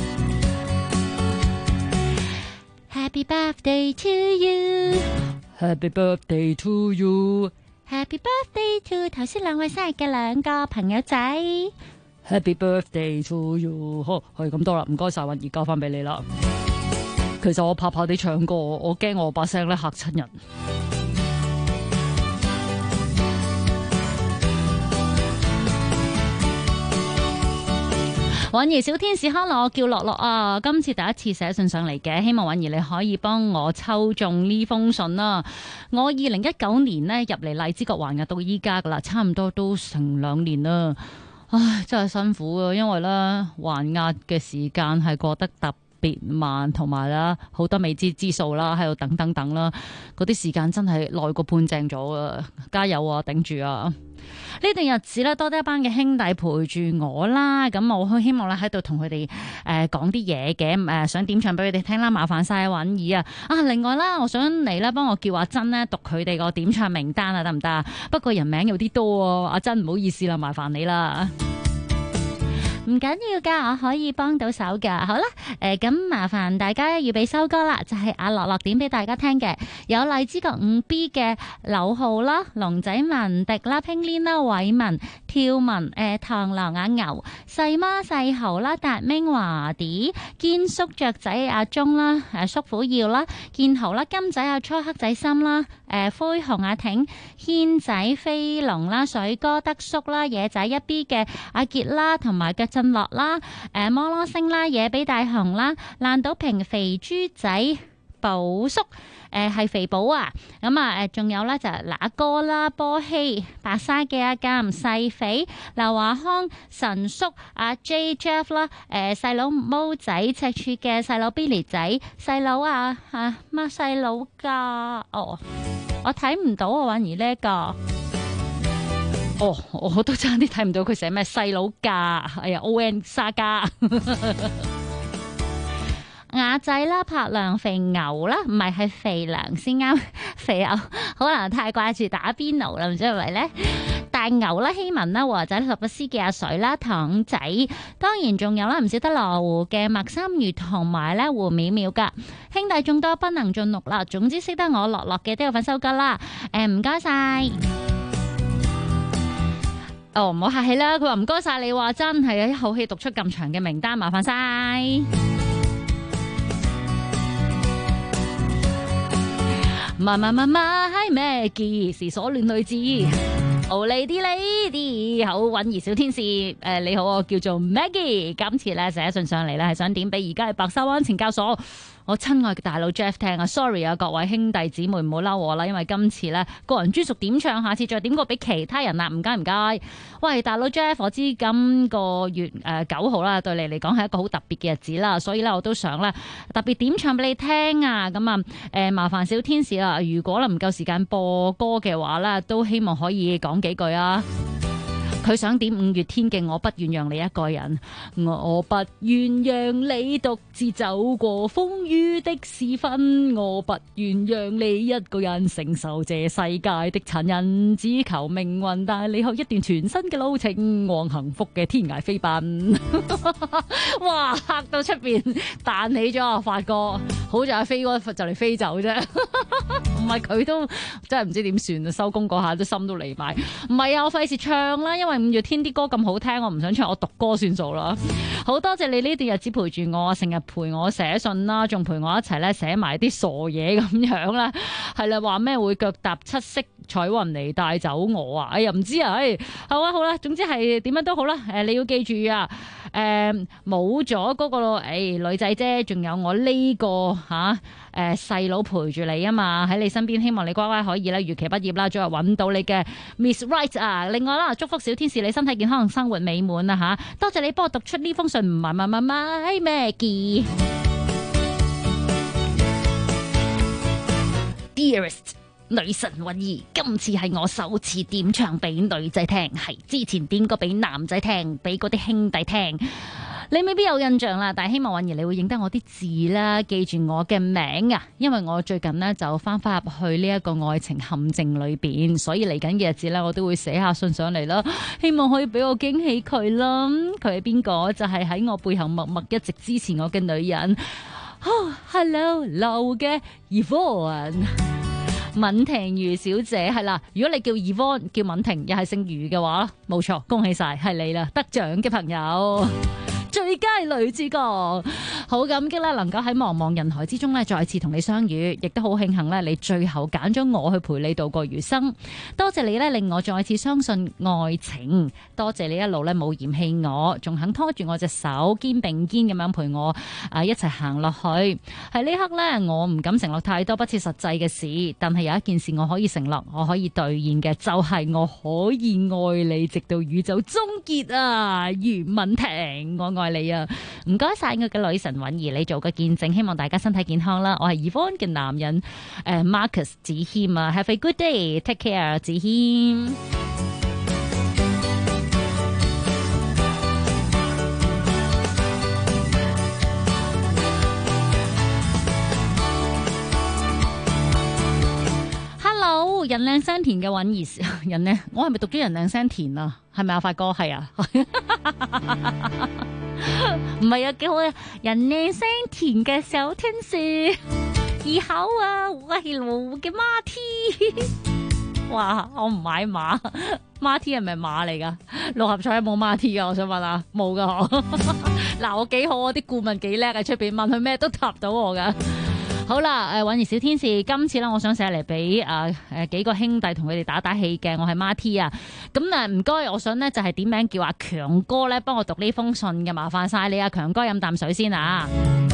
！Happy birthday to you，Happy birthday to you。Happy birthday to 頭先兩位生日嘅兩個朋友仔 ，Happy birthday to you， 係咁多啦，唔該晒，允兒交翻俾你啦。其實我怕地唱歌，我驚我把聲咧嚇親人。允兒小天使，Hello，我叫樂樂啊，今次第一次寫信上嚟嘅，希望允兒你可以幫我抽中呢封信啦。我2019年呢入嚟荔枝角還押到依家噶啦，差唔多都成2年啦。唉，真係辛苦啊，因為咧還押嘅時間係過得特別慢，同埋啦好多未知之數啦，喺度等啦，嗰啲時間真係耐過判正咗啊！加油啊，頂住啊！呢段日子咧，多得一班嘅兄弟陪住我啦，咁我好希望咧喺度同佢哋講啲嘢嘅，想點唱俾佢哋聽啦，麻煩晒允兒啊！另外啦，我想嚟咧幫我叫阿珍咧讀佢哋個點唱名單啊，得唔得啊？不過人名有啲多啊，阿珍唔好意思啦，麻煩你啦。唔緊要噶，我可以幫到手噶。好啦，咁麻煩大家預備收歌啦，就係阿樂樂點俾大家聽嘅，有荔枝角5B 嘅劉浩啦、龍仔文迪啦、拼鏈啦、偉文、跳文、螳螂阿牛、細媽細豪啦、達明華啲、堅叔雀仔阿鐘啦、叔父耀啦、建豪啦、金仔阿初黑仔心啦、灰熊阿挺、軒仔飛龍啦、水哥德叔啦、野仔一 B 嘅阿傑啦，同埋腳震樂啦、摩羅星啦、野比大雄啦、爛島平肥豬仔寶叔係肥寶啊，咁啊仲有咧就係那哥啦、波希、白沙嘅阿鑑、細肥、劉華康、神叔、阿 J Jeff 啦、細佬毛仔、赤柱嘅細佬 Billy 仔、細佬啊乜細佬噶哦。 我睇唔到啊，婉兒呢個。哦，我都差啲睇唔到佢寫咩細佬家，哎呀 ON 沙家。亞仔啦，柏良肥牛啦，唔係肥良先啱，肥牛可能太掛住打邊爐啦，唔知係咪咧？大牛啦，希文啦，和仔十不思嘅阿水啦，糖仔，當然仲有啦，唔少得羅湖嘅麥三魚同埋咧胡淼淼噶，兄弟眾多不能盡錄啦。總之識得我樂樂嘅都有份收割啦。唔該晒。哦，唔好客氣啦，佢話唔該晒你，話真係一口氣讀出咁長嘅名單，麻煩晒。買咩件事所戀女子Oh lady lady， 好，婉兒小天使，你好，我叫做 Maggie， 今次咧寫信上嚟咧係想點俾而家喺白沙灣懲教所我親愛嘅大佬 Jeff 聽啊 ，sorry 啊，各位兄弟姊妹唔好嬲我啦，因為今次咧個人專屬點唱，下次再點過俾其他人啦，唔該唔該。喂，大佬 Jeff， 我知今個月9號啦，對你嚟講係一個好特別嘅日子啦，所以咧我都想咧特別點唱俾你聽啊，咁啊麻煩小天使啦，如果唔夠時間播歌嘅話咧，都希望可以講幾句啊。佢想點5月天嘅我不願讓你一個人，我不願讓你獨自走過風雨的時分，我不願讓你一個人承受這世界的殘忍，只求命運帶你去一段全新嘅路程，往幸福嘅天涯飛奔。哇，嚇到出邊彈起咗啊！發哥，好在阿飛哥就嚟飛走啫，唔係佢都真係唔知點算啊！收工嗰下都心都離埋，唔係啊，我費事唱啦，因為5月天啲歌咁好聽，我唔想唱，我讀歌算數啦。好多謝你呢段日子陪住我，成日陪我寫信啦，仲陪我一齊咧寫埋啲傻嘢咁樣啦。係啦，話咩會腳踏七色彩雲嚟帶走我啊？哎呀，唔知啊，好啊，好啦，總之係點樣都好啦。你要記住啊，冇咗嗰個女仔啫，仲有我呢個細佬陪住你啊嘛，喺你身邊，希望你乖乖可以咧如期畢業啦，早日揾到你嘅 Miss Right 啊！另外啦，祝福小天使你身體健康，生活美滿啊吓！多謝你幫我讀出呢封信，唔係Maggie Dearest 女神韻兒，今次係我首次點唱俾女仔聽，係之前點過俾男仔聽，俾嗰啲兄弟聽。你未必有印象啦，但係希望韻兒你會認得我啲字啦，記住我嘅名啊，因為我最近呢就翻入去呢一個愛情陷阱裏邊，所以嚟緊嘅日子呢，我都會寫下信上嚟啦，希望可以俾我驚喜佢啦。佢係邊個？就係喺我背後默默一直支持我嘅女人。Hello， 劉嘅 Yvonne， 敏婷余小姐係啦。如果你叫 Yvonne 叫敏婷又係姓余嘅話，冇錯，恭喜晒，係你啦，得獎嘅朋友。最佳女主角，好感激啦，能夠喺茫茫人海之中咧再次同你相遇，亦都好慶幸咧，你最後揀咗我去陪你度過餘生。多謝你咧，令我再次相信愛情。多謝你一路咧冇嫌棄我，仲肯拖住我隻手，肩並肩咁樣陪我一齊行落去。喺呢刻咧，我唔敢承諾太多不切實際嘅事，但係有一件事我可以承諾，我可以兌現嘅，就係我可以愛你直到宇宙終結啊！余敏婷，我愛你啊！唔該晒我嘅女神韻兒，你做個見證，希望大家身體健康啦。我係 Yvonne 嘅男人Marcus 子謙啊 ，Have a good day，take care 子謙。Hello， 人靚聲甜嘅韻兒人呢？我係咪讀咗人靚聲甜啊？係咪啊，發哥？係啊。唔係啊，幾好啊！人靚聲甜嘅小天使，二口啊，我係路嘅馬蹄。哇，我唔買馬，馬蹄係咪馬嚟噶？6合彩有冇馬蹄啊？我想問下，冇噶。嗱，我幾好啊，啲顧問幾叻喺出邊問佢咩都答到我噶。好啦，韻兒小天使，今次咧，我想寫嚟俾幾個兄弟同佢哋打打氣嘅，我係 Marty 啊。咁唔該，我想呢就係點名叫阿強哥咧，幫我讀呢封信嘅，麻煩晒你啊，強哥飲啖水先啊。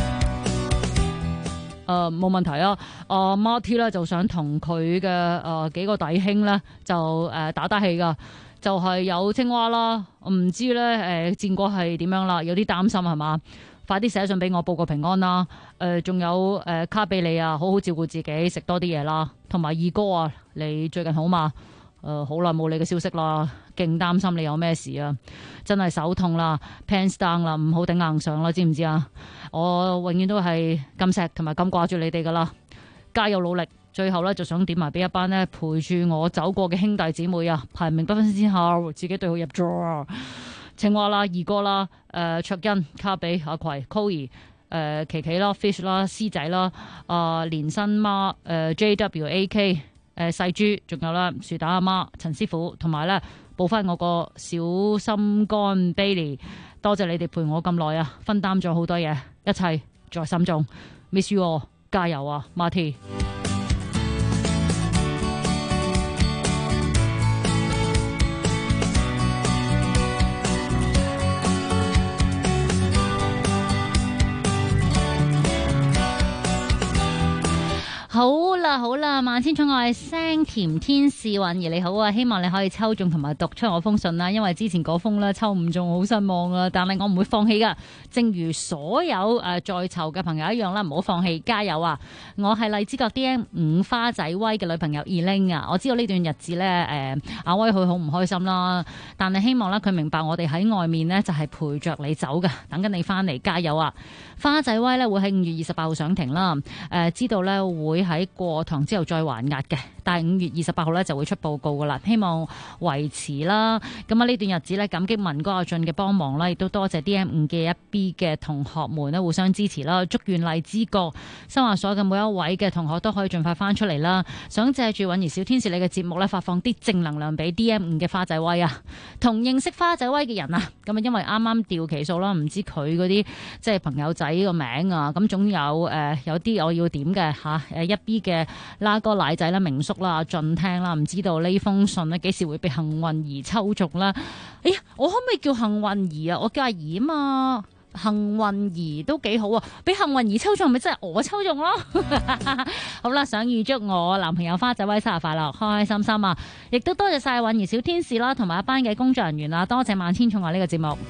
冇問題啊。Marty 咧就想同佢嘅幾個弟兄咧就打打氣噶。 就係有青蛙啦，唔知咧戰果係點樣啦，有啲擔心係嘛？快啲寫信俾我報個平安啦！仲有卡比利啊，好好照顧自己，食多啲嘢啦。同埋二哥啊，你最近好嘛？好耐冇你嘅消息啦，勁擔心你有咩事啊！真係手痛啦 ，pants down 啦，唔好頂硬上啦，知唔知啊？我永遠都係咁錫同埋咁掛住你哋噶啦，加油努力！最後咧就想點埋俾一班咧陪住我走過嘅兄弟姊妹啊，排名不分先後，自己對號入座。青蛙啦、二哥啦、卓欣、卡比、阿葵、Coy、琪琪啦、Fish 啦、師仔啦、連新媽、JWAK、細豬，仲有啦樹打阿媽、陳師傅，同埋咧補翻我個小心肝 Bailey， 多謝你哋陪我咁耐啊，分擔咗好多嘢，一切在心中 ，Miss you all， 加油啊 ，Marty！好啦，萬千寵愛聲甜天使韻兒你好啊，希望你可以抽中同埋讀出我封信啦，因為之前嗰封咧抽唔中，好失望啊！但係我唔會放棄噶，正如所有在囚嘅朋友一樣啦，唔好放棄，加油啊！我係荔枝角 DM5 花仔威嘅女朋友 Elaine 啊，我知道呢段日子咧阿威佢好唔開心啦，但係希望咧佢明白我哋喺外面呢就係陪着你走噶，等緊你翻嚟，加油啊！花仔威咧會喺5月28號上庭啦，知道咧會喺過堂之後再還押嘅，但係5月28號咧就會出報告噶啦，希望維持啦。咁啊呢段日子咧感激文哥阿俊嘅幫忙啦，亦都多謝 DM5 嘅1B 嘅同學們咧互相支持啦。祝願荔枝角新華所嘅每一位嘅同學都可以盡快翻出嚟啦。想借住韻兒小天使你嘅節目咧發放啲正能量俾 DM5 嘅花仔威啊，同認識花仔威嘅人啊，咁啊因為啱啱調期數啦，唔知佢嗰啲即係朋友仔個名啊，咁總有有啲我要點嘅吓1B 嘅拉哥奶仔啦、明叔啦、俊聽啦，唔知道呢封信咧幾時會被幸運兒抽中啦？哎呀，我可唔可以叫幸運兒啊？我叫阿兒啊嘛，幸運兒都幾好啊！俾幸運兒抽中，係咪真係我抽中咯？好啦，想預祝我男朋友花仔威生日快樂，開開心心啊！亦都多謝晒韻兒小天使啦，同埋一班嘅工作人員啊，多謝萬千寵愛呢個節目。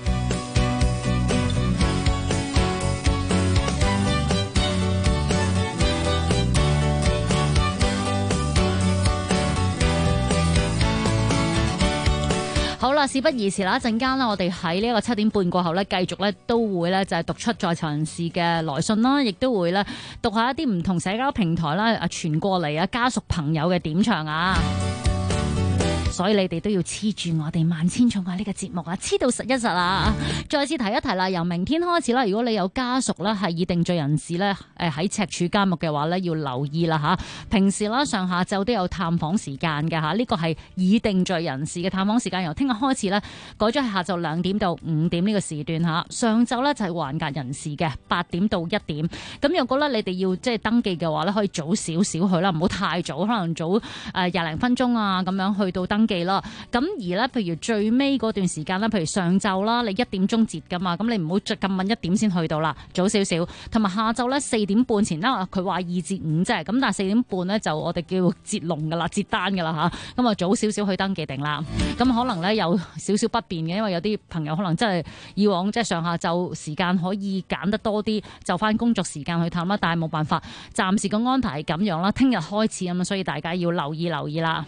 好啦，事不宜遲啦，一陣間啦，我哋喺呢一個7點半過後咧，繼續咧都會咧就係讀出在囚人士嘅來信啦，亦都會咧讀下一啲唔同社交平台啦傳過嚟啊家屬朋友嘅點唱啊。所以你哋都要黐住我哋萬千寵愛呢個節目啊，黐到實一實啊！再次提一提啦，由明天開始啦，如果你有家屬咧係已定罪人士咧，喺赤柱監獄嘅話咧，要留意啦吓。平時啦上下晝都有探訪時間嘅吓，呢個係已定罪人士嘅探訪時間，由聽日開始咧改咗係下晝2點到5點呢個時段吓，上晝咧就係還押人士嘅8點到1點。咁如果咧你哋要即係登記嘅話咧，可以早少少去啦，唔好太早，可能早20分鐘啊咁樣去到登記啦。咁而咧，譬如最尾嗰段時間啦，譬如上晝啦，你1點鐘截噶嘛，咁你唔好咁晚1點先去到啦，早少少。同埋下晝咧4點半前啦，佢話2至5啫，咁但係4點半咧就我哋叫截龍噶啦，截單噶啦吓，咁啊早少少去登記定啦。咁可能咧有少少不便嘅，因為有啲朋友可能真係以往即係上下晝時間可以揀得多啲，就翻工作時間去探啦，但係冇辦法，暫時個安排係咁樣啦，聽日開始咁，所以大家要留意啦。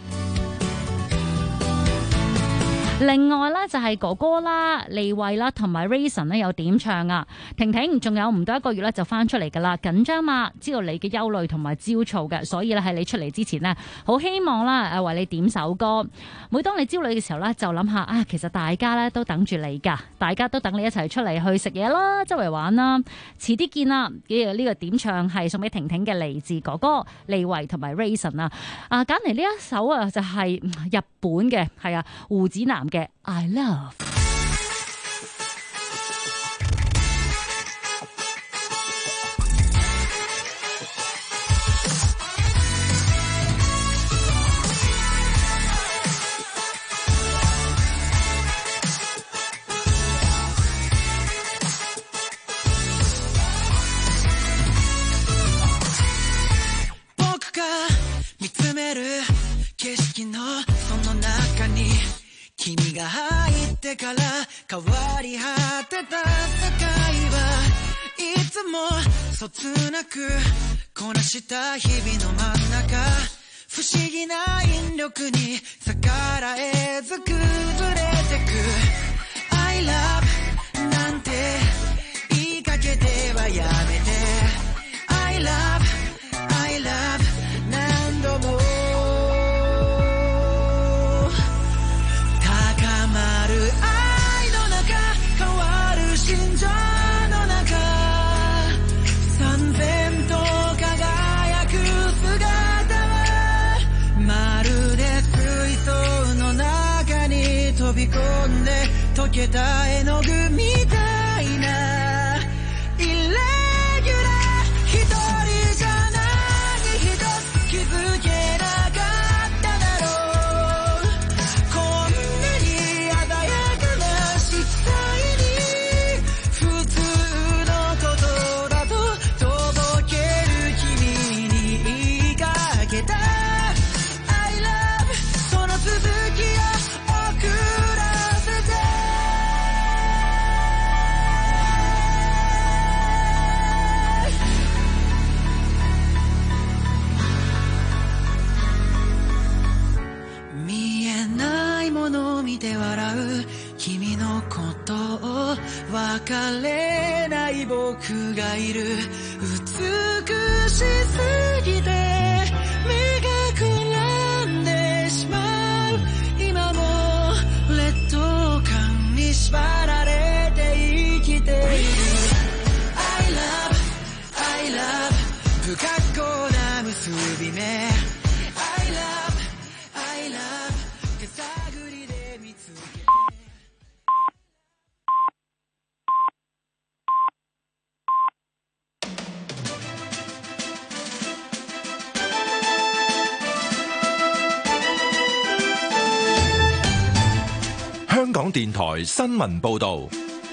另外咧就係哥哥啦、利慧啦同埋 Raisin 咧有點唱啊，婷婷仲有唔到1個月咧就翻出嚟噶啦，緊張嘛，知道你嘅憂慮同埋焦躁嘅，所以咧喺你出嚟之前呢，好希望啦為你點首歌。每當你焦慮嘅時候咧，就諗下啊，其實大家咧都等住你噶，大家都等你一齊出嚟去食嘢啦，周圍玩啦，遲啲見啦。呢個點唱係送俾婷婷嘅，嚟自哥哥利慧同埋 Raisin 啊，揀嚟呢一首啊就係日本嘅，係啊胡子男嘅 I Love。 僕が見つめる景色のその中に君変わり果てた世界はいつもそつなくこなした日々の真ん中不思議な引力に逆らえず崩れてく I love なんて言いかけてはやめて I love 何度も高まる愛の中変わる心情の中三千と輝く姿はまるで水槽の中に飛び込んで溶けた絵の具みたいなイレギュラー一人じゃない一つ気づけなかっただろうこんなに鮮やかな色彩に普通のことだととぼける君に言いかけた I love その続きを送らせて見えないものを見て笑う君のことを別れない僕がいる美しすぎて目がくらんでしまう今も劣等感に縛られて生きている I love 不格好な結び目 I love 手探りで見つけ香港電台新聞報導。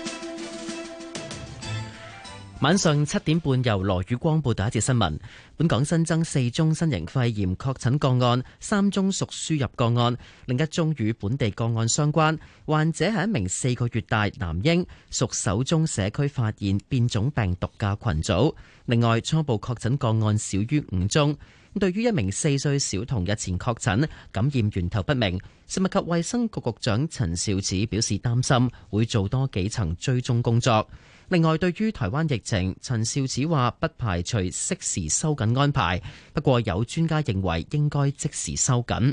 晚上7點半，由羅宇光報道一節新聞。本港新增4宗新型肺炎確診個案，3宗屬輸入個案，另一宗與本地個案相關。患者係一名4個月大男嬰，屬首宗社區發現變種病毒嘅群組。另外，初步確診個案少於5宗。對於一名4歲小童日前確診感染源頭不明，食物及衛生局局長陳肇始表示擔心，會做多幾層追蹤工作。另外，對於台灣疫情，陳肇始話不排除適時收緊安排，不過有專家認為應該即時收緊。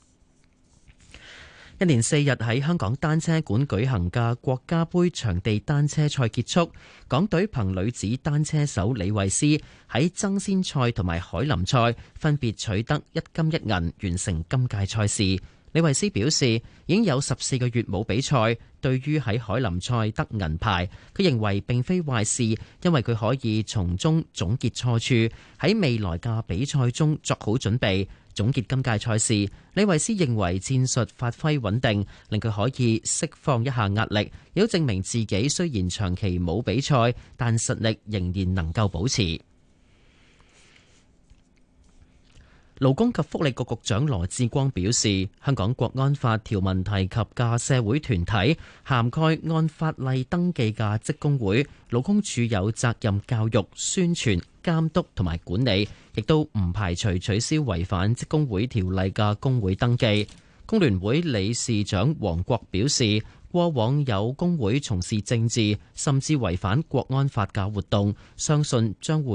一連4日喺香港單車館舉行嘅國家盃場地單車賽結束，港隊憑女子單車手李慧詩喺爭先賽同埋凱林賽分別取得1金1銀，完成今屆賽事。李慧詩表示，已經有14個月冇比賽，對於喺凱林賽得銀牌，佢認為並非壞事，因為佢可以從中總結錯處，喺未來嘅比賽中作好準備。總結今屆賽事，李慧詩認為戰術發揮穩定，令佢可以釋放一下壓力，亦都證明自己雖然長期冇比賽，但實力仍然能夠保持。勞工及福利局局長羅致光表示，香港國安法條文提及嘅社會團體涵蓋按法例登記嘅職工會，勞工處有責任教育、宣傳、監督同埋管理，亦都唔排除取消違反職工會條例嘅工會登記。工聯會理事長黃國表示，過往有工會從事政治甚至違反國安法嘅活動，相信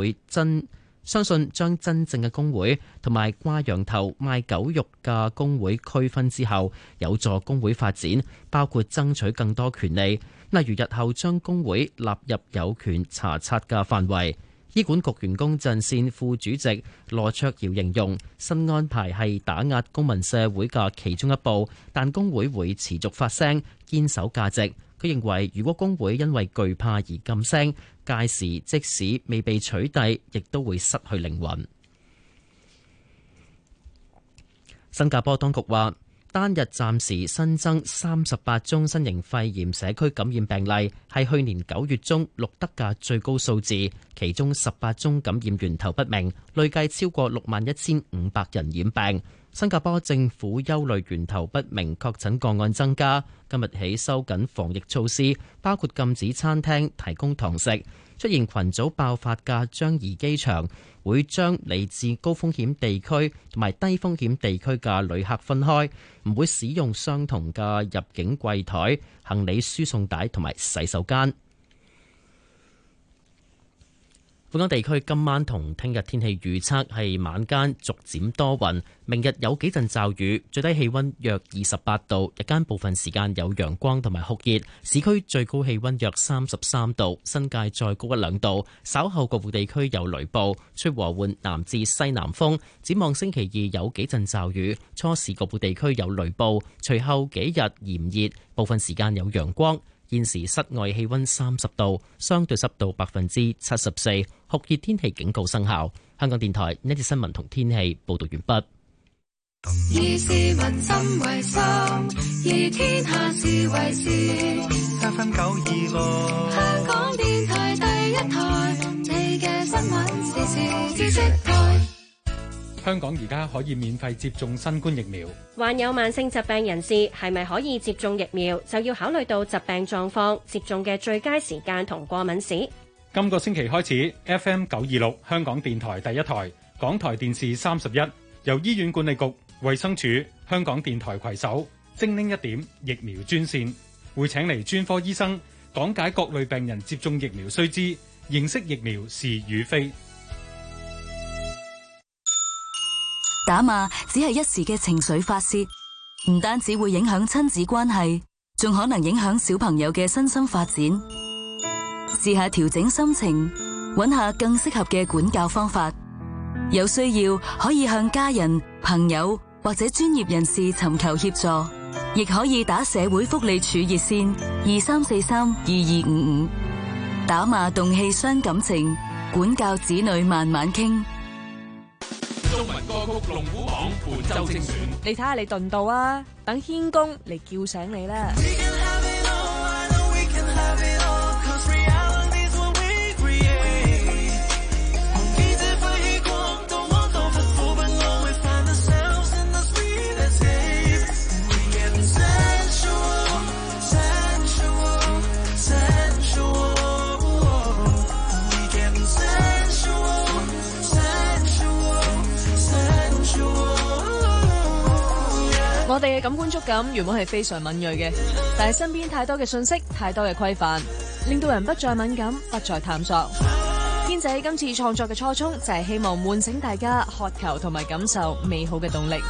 將真正嘅工會同埋掛羊頭賣狗肉嘅工會區分之後，有助工會發展，包括爭取更多權利，例如日後將工會納入有權查冊嘅範圍。醫管局員工陣線副主席羅卓瑤形容，新安排係打壓公民社會嘅其中一步，但工會會持續發聲，堅守價值。佢認為，如果工會因為懼怕而噤聲，屆時即使未被取締，亦都會失去靈魂。新加坡當局話，單日暫時新增38宗新型肺炎社區感染病例，係去年9月中錄得嘅最高數字，其中18宗感染源頭不明，累計超過61,500人染病。 新加坡政府憂慮源頭不明確診個案增加，今日起收緊防疫措施，包括禁止餐廳提供堂食。出現群組爆發嘅樟宜機場會將嚟自高風險地區同埋低風險地區嘅旅客分開，唔會使用相同嘅入境櫃台、行李輸送帶同埋洗手間。本港地區今晚同聽日天氣預測係晚間逐漸多雲，明日有幾陣驟雨，最低氣溫約28度，日間部分時間有陽光同埋酷熱，市區最高氣溫約33度，新界再高1-2度。稍後局部地區有雷暴，吹和緩南至西南風。展望星期二有幾陣驟雨，初時局部地區有雷暴，隨後幾日炎熱，部分時間有陽光。現時室外氣溫30度，相對濕度74%，酷熱天氣警告生效。香港電台呢節新聞同天氣報道完畢。 以市民心為心，以天下事為事。7分926，香港電台第一台，你嘅新聞時事知識台。 香港而家可以免費接種新冠疫苗。 患有慢性疾病人士係咪可以接種疫苗，就要考慮到疾病狀況、接種嘅最佳時間同過敏史。 今個星期開始 ，FM 926香港電台第一台、港台電視31，由醫院管理局、衛生署、香港電台攜手，精靈一點疫苗專線，會請嚟專科醫生講解各類病人接種疫苗須知，認識疫苗是與非。 打罵只係一時嘅情緒發洩，唔單止會影響親子關係，仲可能影響小朋友嘅身心發展。試下調整心情，揾下更適合嘅管教方法。有需要可以向家人、朋友或者專業人士尋求協助，亦可以打社會福利署熱線23432255。打罵動氣傷感情，管教子女慢慢傾。 中文歌曲龍虎榜本周精選， 你睇下你頓到啊！等軒公嚟叫醒你啦！我哋嘅感官觸感原本係非常敏銳嘅，但係身邊太多嘅信息、太多嘅規範，令到人不再敏感，不再探索。軒仔今次創作嘅初衷就係希望喚醒大家渴求同埋感受美好嘅動力。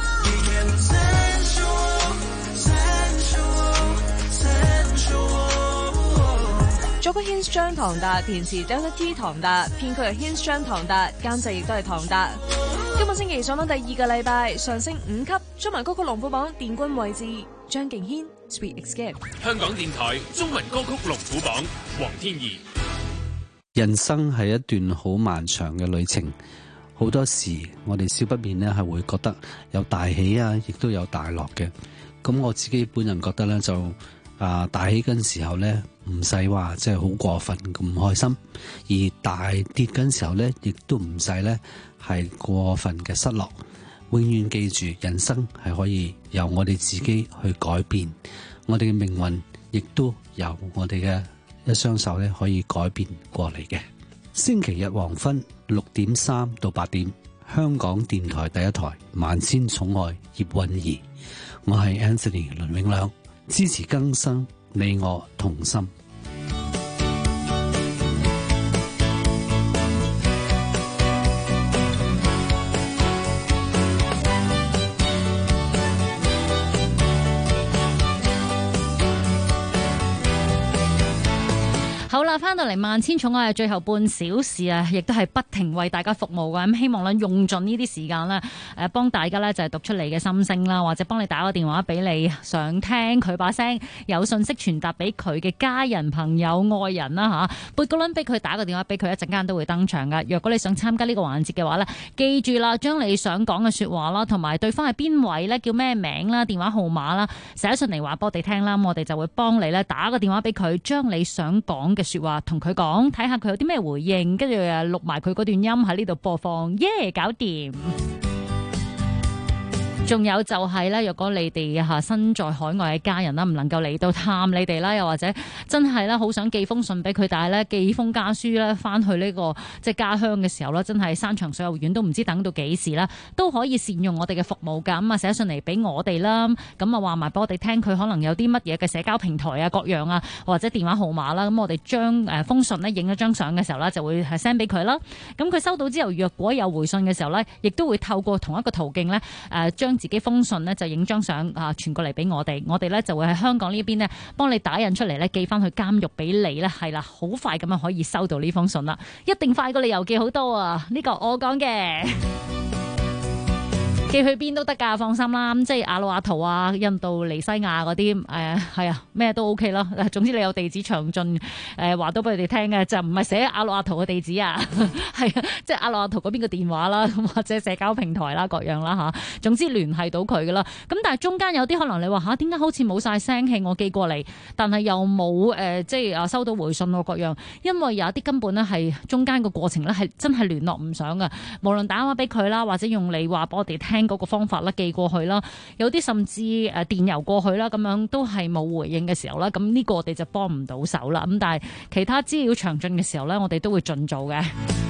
作曲 Hinz 張唐達，填詞 Delta T 唐達，編曲係 Hinz 張唐達，監製亦都係唐達。今個星期上榜第2個禮拜，上升5級，中文歌曲龍虎榜殿軍位置，張敬軒 Sweet Escape。 香港電台中文歌曲龍虎榜，黃天怡。 人生係一段好漫長嘅旅程，好多時我哋少不免呢係會覺得有大喜啊，亦都有大落嘅。咁我自己本人覺得呢，就大喜嗰陣時候呢，唔使話即係好過分咁開心，而大跌嗰陣時候呢，亦都唔使呢係過分嘅失落。永遠記住，人生係可以由我哋自己去改變，我哋嘅命運亦都由我哋嘅一雙手咧可以改變過嚟嘅。星期日黃昏6點3到8點，香港電台第一台萬千寵愛葉韻儀，我係 Anthony 倫永亮，支持更生，你我同心。 好啦，翻到嚟萬千寵愛嘅最後半小時啊，亦都係不停為大家服務嘅。咁希望咧用盡呢啲時間咧，幫大家咧就係讀出嚟嘅心聲啦，或者幫你打個電話俾你想聽佢把聲，有信息傳達俾佢嘅家人、朋友、愛人啦嚇。撥個輪俾佢，打個電話俾佢，一陣間都會登場噶。若果你想參加呢個環節嘅話咧，記住啦，將你想講嘅説話啦，同埋對方係邊位咧，叫咩名啦、電話號碼啦，寫信嚟話俾我哋聽啦，我哋就會幫你咧打個電話俾佢，將你想講嘅說話同佢講，睇下佢有啲咩回應，跟住錄埋佢嗰段音喺呢度播放，耶，搞掂！ 仲有就係咧，若果你哋身在海外嘅家人啦，唔能夠嚟到探你哋啦，又或者真係咧好想寄封信俾佢，但係咧寄封家書咧翻去呢個即係家鄉嘅時候咧，真係山長水又遠，都唔知等到幾時啦，都可以善用我哋嘅服務㗎。咁啊寫信嚟俾我哋啦，咁啊話埋俾我哋聽，佢可能有啲乜嘢嘅社交平台啊各樣啊，或者電話號碼啦，咁我哋將封信咧影咗張相嘅時候咧，就會係 send 俾佢啦。咁佢收到之後，若果有回信嘅時候咧，亦都會透過同一個途徑咧將自己封信咧就影張相傳過嚟俾我哋，我哋咧就會喺香港呢邊咧幫你打印出嚟咧寄翻去監獄俾你咧，係啦，好快咁樣可以收到呢封信啦，一定快過你郵寄好多啊！呢個我講嘅。寄去邊都得㗎，放心啦。即係阿魯阿圖啊、印度尼西亞嗰啲係啊，咩都 OK 啦。總之你有地址詳盡話到俾佢哋聽嘅，就唔係寫阿魯阿圖嘅地址啊，係啊，即係阿魯阿圖嗰邊嘅電話啦，或者社交平台啦，各樣啦嚇。總之聯繫到佢㗎啦。咁但係中間有啲可能你話點解好似冇晒聲氣我寄過嚟，但係又冇即係收到回信喎各樣，因為有啲根本咧係中間個過程咧係真係聯絡唔上㗎。無論打電話俾佢啦，或者用你話俾我哋聽嗰個方法啦，寄過去啦，有啲甚至電郵過去啦，咁樣都係冇回應嘅時候啦，咁呢個我哋就幫唔到手啦。咁但係其他資料詳盡嘅時候咧，我哋都會盡做嘅。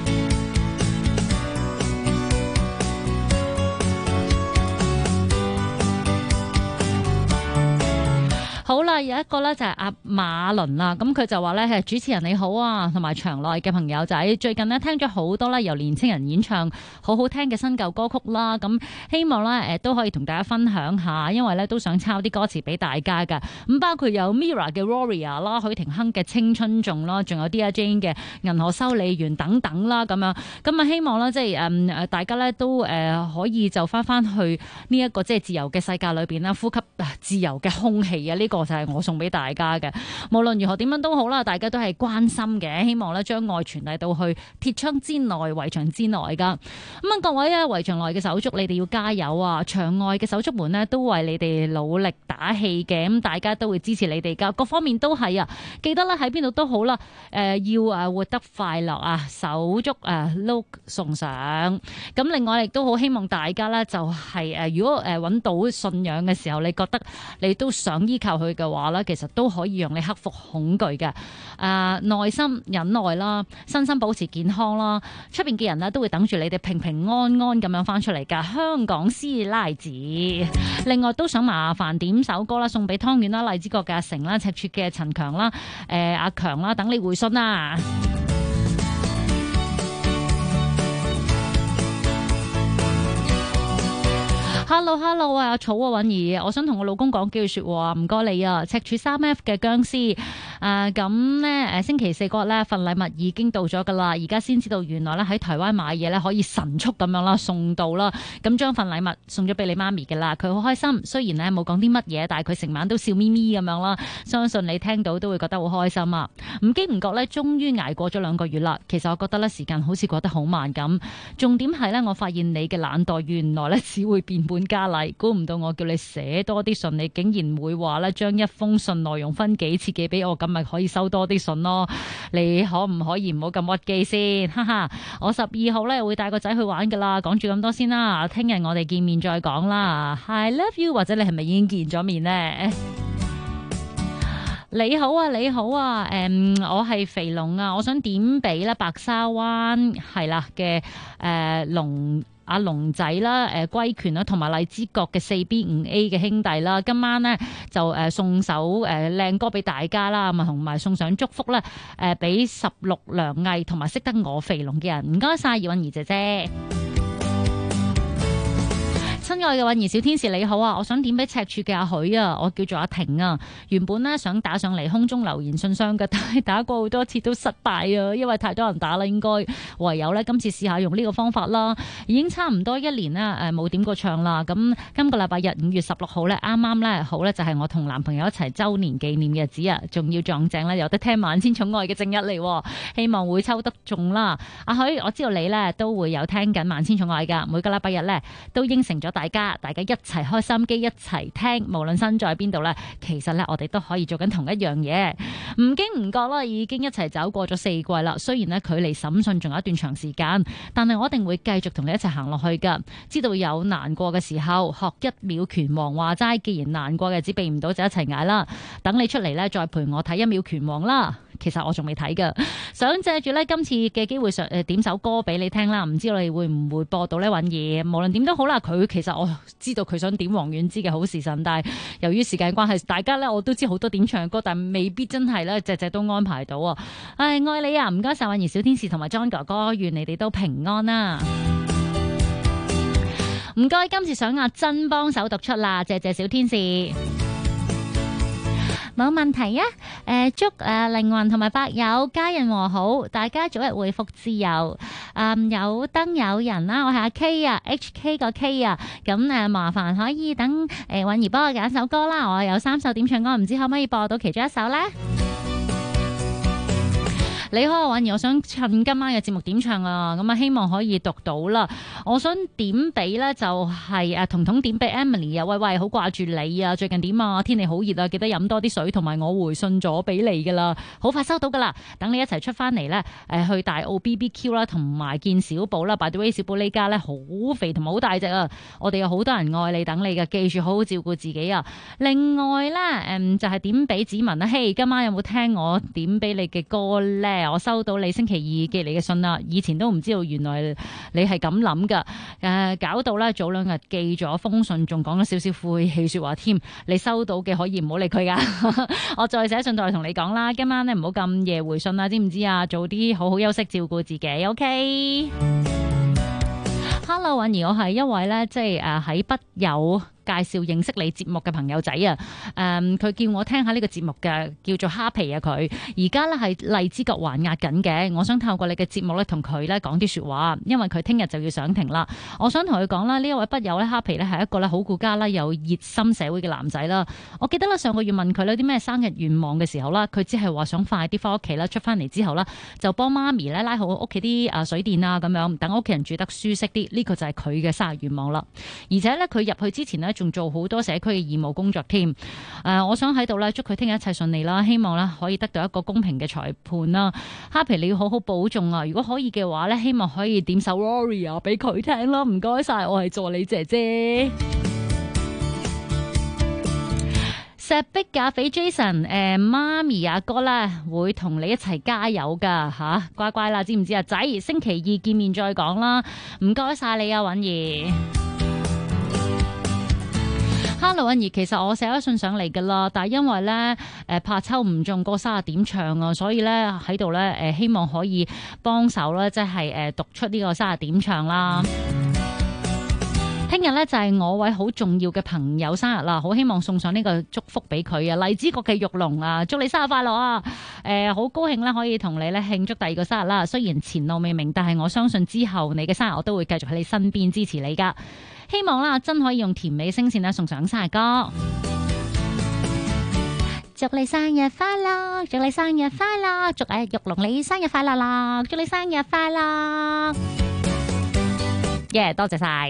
好啦，有一個咧就係阿馬倫啦，咁佢就話咧係主持人你好啊，同埋場內嘅朋友仔，最近呢聽咗好多咧由年青人演唱好好聽嘅新舊歌曲啦，咁希望咧都可以同大家分享下，因為咧都想抄啲歌詞俾大家噶，咁包括有 Mira 嘅 Warrior 啦，許廷鏗嘅青春頌啦，仲有 Dear Jane 嘅銀河修理員等等啦，咁樣咁啊希望咧即係大家咧都可以就翻去呢一個即係自由嘅世界裏邊啦，呼吸自由嘅空氣啊，呢個就係我送俾大家嘅。無論如何點樣都好啦，大家都係關心嘅，希望咧將愛傳遞到去鐵窗之內、圍牆之內噶。咁啊，各位啊，圍牆內嘅手足，你哋要加油啊！牆外嘅手足們呢，都為你哋努力打氣嘅，咁大家都會支持你哋噶，各方面都係啊。記得啦，喺邊度都好啦，要活得快樂啊！手足碌送上。咁另外亦都好希望大家咧，就係如果揾到信仰嘅時候，你覺得你都想依靠佢嘅話咧，其實都可以讓你克服恐懼嘅。耐心忍耐啦，身心保持健康啦，出邊嘅人呢都會等住你哋平平安安咁樣翻出嚟噶。香港師奶子，另外都想麻煩點首歌啦，送俾湯圓啦、荔枝角嘅阿成啦、赤柱嘅陳強啦、阿強啦，等你回信啦。Hello 啊，草啊，允兒，我想同我老公講幾句說話，唔該你啊。赤柱3F 嘅僵屍，咁咧星期4嗰日咧份禮物已經到咗噶啦，而家先知道原來咧喺台灣買嘢咧可以神速咁樣啦送到啦，咁將份禮物送咗俾你媽咪嘅啦，佢好開心。雖然咧冇講啲乜嘢，但係佢成晚都笑咪咪咁樣啦，相信你聽到都會覺得好開心啊。唔經唔覺咧，終於捱過咗2個月啦。其實我覺得咧時間好似過得好慢咁，重點係咧我發現你嘅懶惰原來咧只會變本加厲，估唔到我叫你寫多啲信，你竟然會話咧將一封信內容分幾次寄俾我，咁咪可以收多啲信咯。你可唔可以唔好咁屈機先？哈哈，我12號咧會帶個仔去玩噶啦，講住咁多先啦，聽日我哋見面再講啦。I love you， 或者你係咪已經見咗面呢？你好啊，我係肥龍啊，我想點俾咧白沙灣係啦嘅阿龍仔啦、龜權啦，同埋荔枝角嘅4B5A 嘅兄弟啦，今晚呢就送首靚歌俾大家啦，咁啊同埋送上祝福啦，俾16良藝同埋識得我肥龍嘅人，唔該晒葉韻儀姐姐。親愛嘅韻兒小天使你好啊，我想點俾赤柱嘅阿許啊，我叫做阿婷啊，原本呢想打上嚟空中留言信箱嘅，但係打過好多次都失敗啊，因為太多人打啦，應該唯有呢今次試下用呢個方法啦。已經差唔多1年啦，冇點過唱啦。咁今個禮拜日5月16號呢，啱啱呢好呢，就係我同男朋友一齊週年紀念日子啊，仲要撞正呢，有得聽萬千寵愛嘅正日嚟，希望會抽得中啦。阿許，我知道你呢都會有聽緊萬千寵愛噶，每個禮拜日呢都應承咗大家一齊開心機，一齊聽，無論身在邊度咧，其實咧我哋都可以做緊同一樣嘢。唔經唔覺啦，已經一齊走過咗4季啦。雖然咧距離審訊仲有一段長時間，但係我一定會繼續同你一齊行落去噶。知道有難過嘅時候，學一秒拳王話齋，既然難過嘅日子避唔到，就一齊捱啦。等你出嚟咧，再陪我睇一秒拳王啦。其實我仲未睇噶，想借住咧今次嘅機會點首歌俾你聽啦。唔知你會唔會播到呢？允兒，無論點都好啦，佢其實我知道佢想點王菀之嘅好時辰，但係由於時間關係，大家咧我都知好多點唱歌，但未必真係咧隻都安排到啊！愛你啊，唔該晒允兒小天使同埋 John 哥哥，願你哋都平安啦！唔該，今次想阿珍幫手讀出啦，謝小天使。冇問題啊！祝靈魂同埋百友家人和好，大家早日恢復自由。有燈有人啦，我係阿 K 啊 ，HK 個 K 啊。咁麻煩可以等允兒幫我揀首歌啦，我有3首點唱歌，唔知可唔可以播到其中一首呢？你好，允兒，我想趁今晚嘅節目點唱啊，咁希望可以讀到啦。我想點俾呢，就係彤彤點俾 Emily 啊，喂，好掛住你啊，最近點啊？天氣好熱啊，記得飲多啲水，同埋我回信咗俾你噶啦，好快收到噶啦。等你一齊出翻嚟呢，去大澳 BBQ 啦，同埋見小寶啦。By the way，小寶呢家呢，好肥同埋好大隻啊，我哋有好多人愛你等你嘅，記住好好照顧自己啊。另外呢，就係點俾子文啊，嘿，今晚有冇聽我點俾你嘅歌呢？我收到你星期2寄嚟嘅信啦，以前都唔知道原來你係咁諗噶，搞到咧早2日寄咗封信，仲講咗少少晦氣說話添。你收到嘅可以唔好理佢噶，我再寫信再同你講啦。今晚咧唔好咁夜回信啦，知唔知啊？早啲好好休息，照顧自己。OK。Hello， 允兒，我係一位咧，即係喺筆友介紹認識你節目嘅朋友仔啊，佢叫我聽下呢個節目嘅，叫做蝦皮啊。佢而家咧係荔枝角還押緊嘅，我想透過你嘅節目咧同佢咧講啲說話，因為佢聽日就要上庭啦。我想同佢講啦，呢一位筆友咧蝦皮咧係一個咧好顧家啦，有熱心社會嘅男仔啦。我記得啦，上個月問佢有啲咩生日願望嘅時候啦，佢只係話想快啲翻屋企啦，出翻嚟之後啦就幫媽咪咧拉好屋企啲水電啊，咁樣等屋企人住得舒適啲。呢個就係佢嘅生日願望啦。而且咧佢入去之前咧仲做好多社區嘅義務工作添。我想喺度咧祝佢聽日一切順利啦，希望咧可以得到一個公平嘅裁判啦。蝦皮你要好好保重啊！如果可以嘅話咧，希望可以點首 Warrior 俾佢聽啦。唔該晒，我係助理姐姐。石壁咖啡 Jason， 媽咪阿哥咧會同你一齊加油噶吓，乖乖啦，知唔知啊？仔，星期2見面再講啦。唔該晒你啊，允兒。Hello， 允兒，其實我寫咗信上嚟噶啦，但係因為咧怕抽唔中個30點唱啊，所以咧喺度咧希望可以幫手咧，即係讀出呢個30點唱啦。聽日咧就係我位好重要嘅朋友生日啦，好希望送上呢個祝福俾佢啊！荔枝角嘅玉龍啊，祝你生日快樂啊！好高興咧可以同你咧慶祝第2個生日啦。雖然前路未明，但係我相信之後你嘅生日我都會繼續喺你身邊支持你噶。希望啦真可以用甜美聲線咧送上生日歌。祝你生日快樂，祝你生日快樂，祝玉龍你生日快樂啦，祝你生日快樂。多謝晒。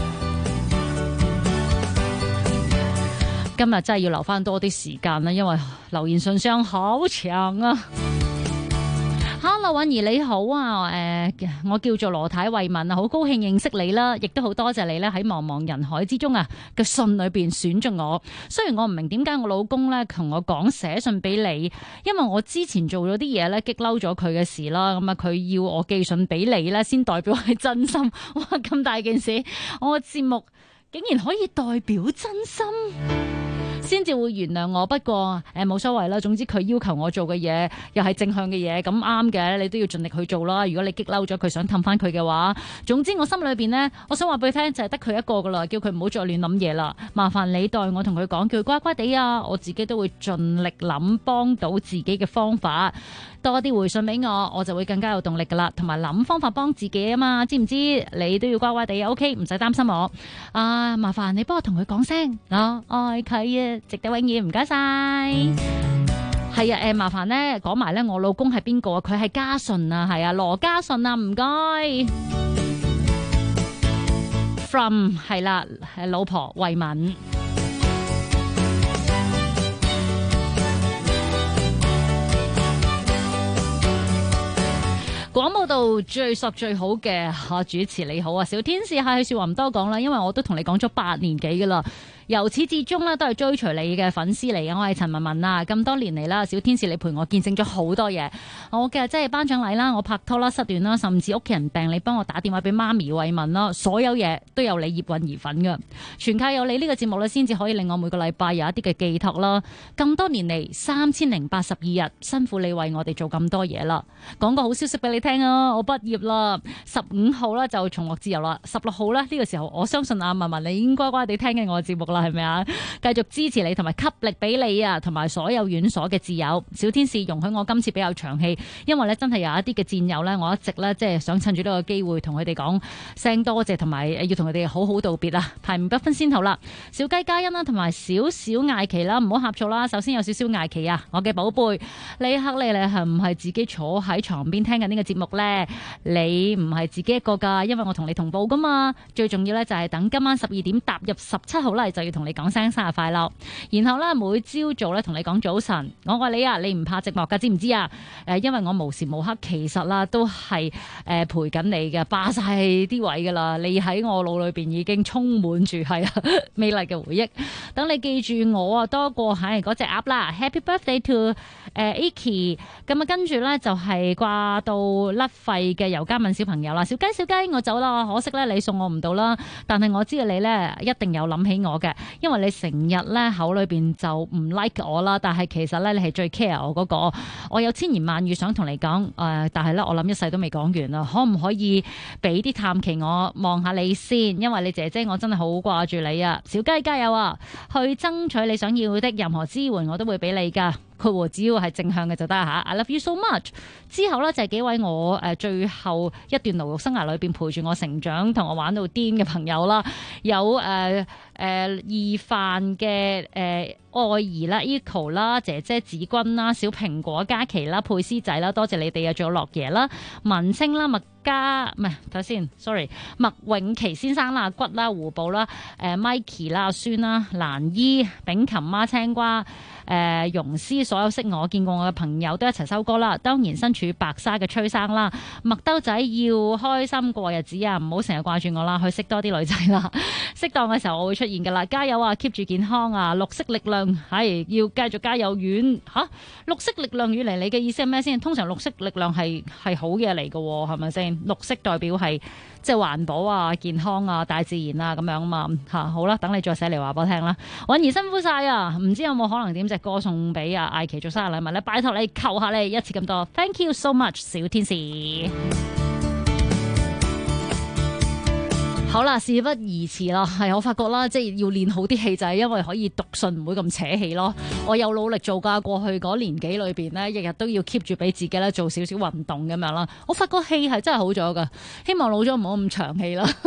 今日真係要留翻多啲時間啦，因為留言信箱好長啊。Hello， 允兒你好啊，我叫做羅太慧文啊，好高興認識你啦，亦都好多謝你咧喺茫茫人海之中啊嘅信裏邊選中我。雖然我唔明點解我老公咧同我講寫信俾你，因為我之前做咗啲嘢咧激嬲咗佢嘅事啦，咁啊佢要我寄信俾你咧先代表係真心。哇，咁大件事，我個節目竟然可以代表真心，先至會原諒我。不過冇所謂啦，總之佢要求我做嘅嘢又係正向嘅嘢，咁啱嘅，你都要盡力去做啦。如果你激嬲咗佢，想氹翻佢嘅話，總之我心裏邊呢，我想話俾佢聽，就係得佢一個噶啦，叫佢唔好再亂諗嘢啦。麻煩你代我同佢講，叫佢乖乖地啊，我自己都會盡力諗幫到自己嘅方法。多啲回信俾我，我就會更加有動力噶啦，同埋諗方法幫自己啊嘛，知唔知？你都要乖乖地 OK， 唔使擔心我。麻煩你幫我同佢講聲，我愛佢啊，值得永遠，唔該晒。係啊，麻煩咧講埋咧，我老公係邊個啊？佢係嘉順啊，係啊，羅嘉順啊，唔該。 from 係啦，係老婆慧敏。廣播道最索最好嘅主持你好啊，小天使，客氣說話唔多講啦，因為我都同你講咗8年幾噶啦。由始至終咧都係追隨你嘅粉絲嚟嘅，我係陳文文啊！咁多年嚟啦，小天使你陪我見證咗好多嘢，我嘅即係頒獎禮啦，我拍拖啦、失戀啦，甚至屋企人病，你幫我打電話俾媽咪慰問啦，所有嘢都有你葉韻儀份嘅，全靠有你呢個節目咧，先至可以令我每個禮拜有一啲嘅寄託啦。咁多年嚟3082日，辛苦你為我哋做咁多嘢啦。講個好消息俾你聽啊，我畢業啦，15號啦就重獲自由啦，16號咧呢個時候，我相信阿文文你已經乖乖地聽緊我嘅節目啦。係咪啊？繼續支持你同埋給力俾你啊，同埋所有院所嘅摯友。小天使容許我今次比較長氣，因為咧真係有一啲嘅戰友咧，我一直咧即係想趁住呢個機會同佢哋講聲多謝，同埋要同佢哋好好道別啊。排名不分先後啦，小雞嘉欣啦，同埋少少艾琪啦，唔好呷醋啦。首先有少少艾琪啊，我嘅寶貝，呢刻你係唔係自己坐喺床邊聽緊呢個節目咧？你唔係自己一個㗎，因為我同你同步㗎嘛。最重要咧就係等今晚12點踏入17號啦，就要同你講聲生日快樂，然後咧每朝早咧同你講早晨，我愛你啊，你唔怕寂寞噶，知唔知啊？因為我無時無刻其實啦都係陪緊你嘅，霸晒啲位噶啦，你喺我腦裏邊已經充滿住係美麗嘅回憶。等你記住我啊，多過係嗰隻鴨啦。Happy birthday to Aki， 咁啊跟住咧就係掛到甩肺嘅尤嘉敏小朋友啦，小雞小雞我走啦，可惜咧你送我唔到啦，但係我知道你咧一定有諗起我嘅。因為你成日咧口裏邊就唔 like 我啦，但係其實咧你係最 care 我嗰個，我有千言萬語想同你講，但係咧我諗一世都未講完啦，可唔可以俾啲探期我望下你先？因為你姐姐我真係好掛住你啊，小雞加油啊！去爭取你想要的任何支援我都會俾你噶。只要係正向嘅就得吓。I love you so much。之後咧就係幾位我最後一段勞役生涯裏邊陪住我成長，同我玩到癲嘅朋友啦，有義範嘅愛兒啦 Eco 啦，姐姐子君啦，小蘋果嘉琪啦，佩斯仔啦，多謝你哋啊，仲有樂爺啦，文清啦，麥嘉唔係睇先 ，sorry， 麥永琪先生啦，骨啦，胡寶啦，Mikey 啦，阿孫啦，蘭姨、炳琴媽、青瓜。容師，所有識我見過我嘅朋友都一齊收歌啦。當然身處白沙嘅崔生啦，麥兜仔要開心過日子啊，唔好成日掛住我啦，去識多啲女仔啦。適當嘅時候我會出現噶啦，加油啊 ，keep 住健康啊，綠色力量係要繼續加油遠吓。綠色力量遠離你嘅意思係咩先？通常綠色力量係好嘢嚟嘅，係咪先？綠色代表係即係環保啊、健康啊、大自然啊咁樣啊嘛吓。好啦，等你再寫嚟話俾我聽啦。韻兒辛苦晒啊，唔知有冇可能點隻歌送俾阿艾琪做生日禮物咧？拜託你求下你一次咁多 ，Thank you so much， 小天使。好啦，事不宜遲啦，係我發覺啦，即係要練好啲氣，就係因為可以讀信唔會咁扯氣咯。我有努力做㗎，過去嗰年幾裏邊呢，日日都要 keep 住俾自己咧做少少運動咁樣啦。我發覺氣係真係好咗㗎，希望老咗唔好咁長氣啦。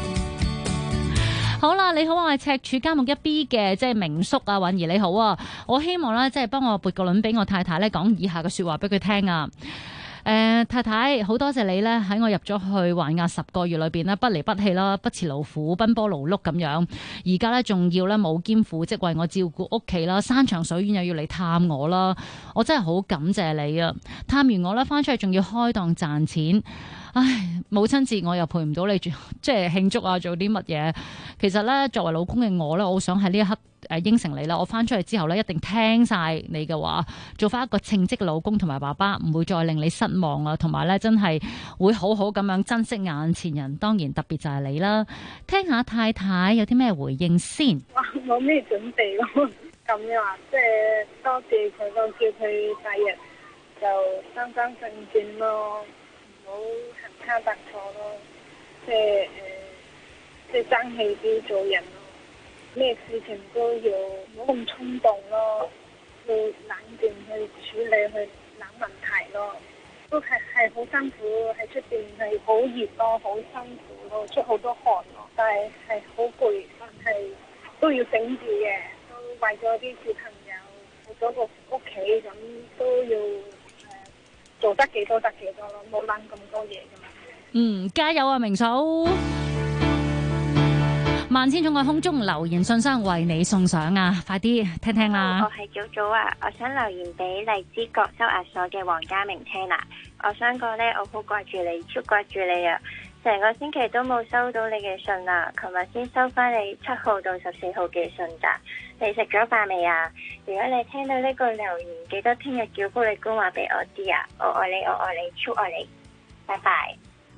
好啦，你好，我係赤柱監獄1B 嘅即係明叔啊，韻兒你好啊，我希望咧即係幫我撥個輪俾我太太咧講以下嘅說話俾佢聽啊。太太，好多謝你咧喺我入咗去還押10個月裏邊咧不離不棄啦，不辭勞苦，奔波勞碌咁樣，而家咧仲要咧冇兼父職為我照顧屋企啦，山長水遠又要嚟探我啦，我真係好感謝你啊！探完我咧翻出去仲要開檔賺錢。唉，母親節我又陪唔到你，即係慶祝啊，做啲乜嘢？其實咧，作為老公嘅我咧，我想喺呢一刻應承你啦，我翻出去之後咧，一定聽晒你嘅話，做翻一個稱職嘅老公同埋爸爸，唔會再令你失望啊，同埋咧真係會好好咁樣珍惜眼前人，當然特別就係你啦。聽下太太有啲咩回應先。 哇，冇咩準備咯，咁樣啊，即係多謝佢咯，叫佢第日就生生性正咯。唔好行差踏錯咯，即係爭氣啲做人咯，咩事情都要唔好咁衝動咯，要冷靜去處理去諗問題咯，都係好辛苦，喺出邊係好熱咯，好辛苦咯，出好多汗咯，但係好攰，但係都要頂住嘅，都為咗啲小朋友，為咗個屋企咁都要。做得幾多得幾多咯，冇諗咁多嘢噶嘛。 加油啊，明嫂！ 萬千寵愛空中留言信箱為你送上啊！快啲聽聽啦！ 我係早早啊，我想留言俾荔枝角收押所嘅黃家明聽啦。我想講呢，我好掛住你，超掛住你啊！成個星期都冇收到你嘅信啊，琴日先收翻你7號到14號嘅信咋。你食咗飯未啊？如果你聽到呢個留言，記得聽日叫高力官話俾我知啊！我愛你，我愛你，超愛你，拜拜。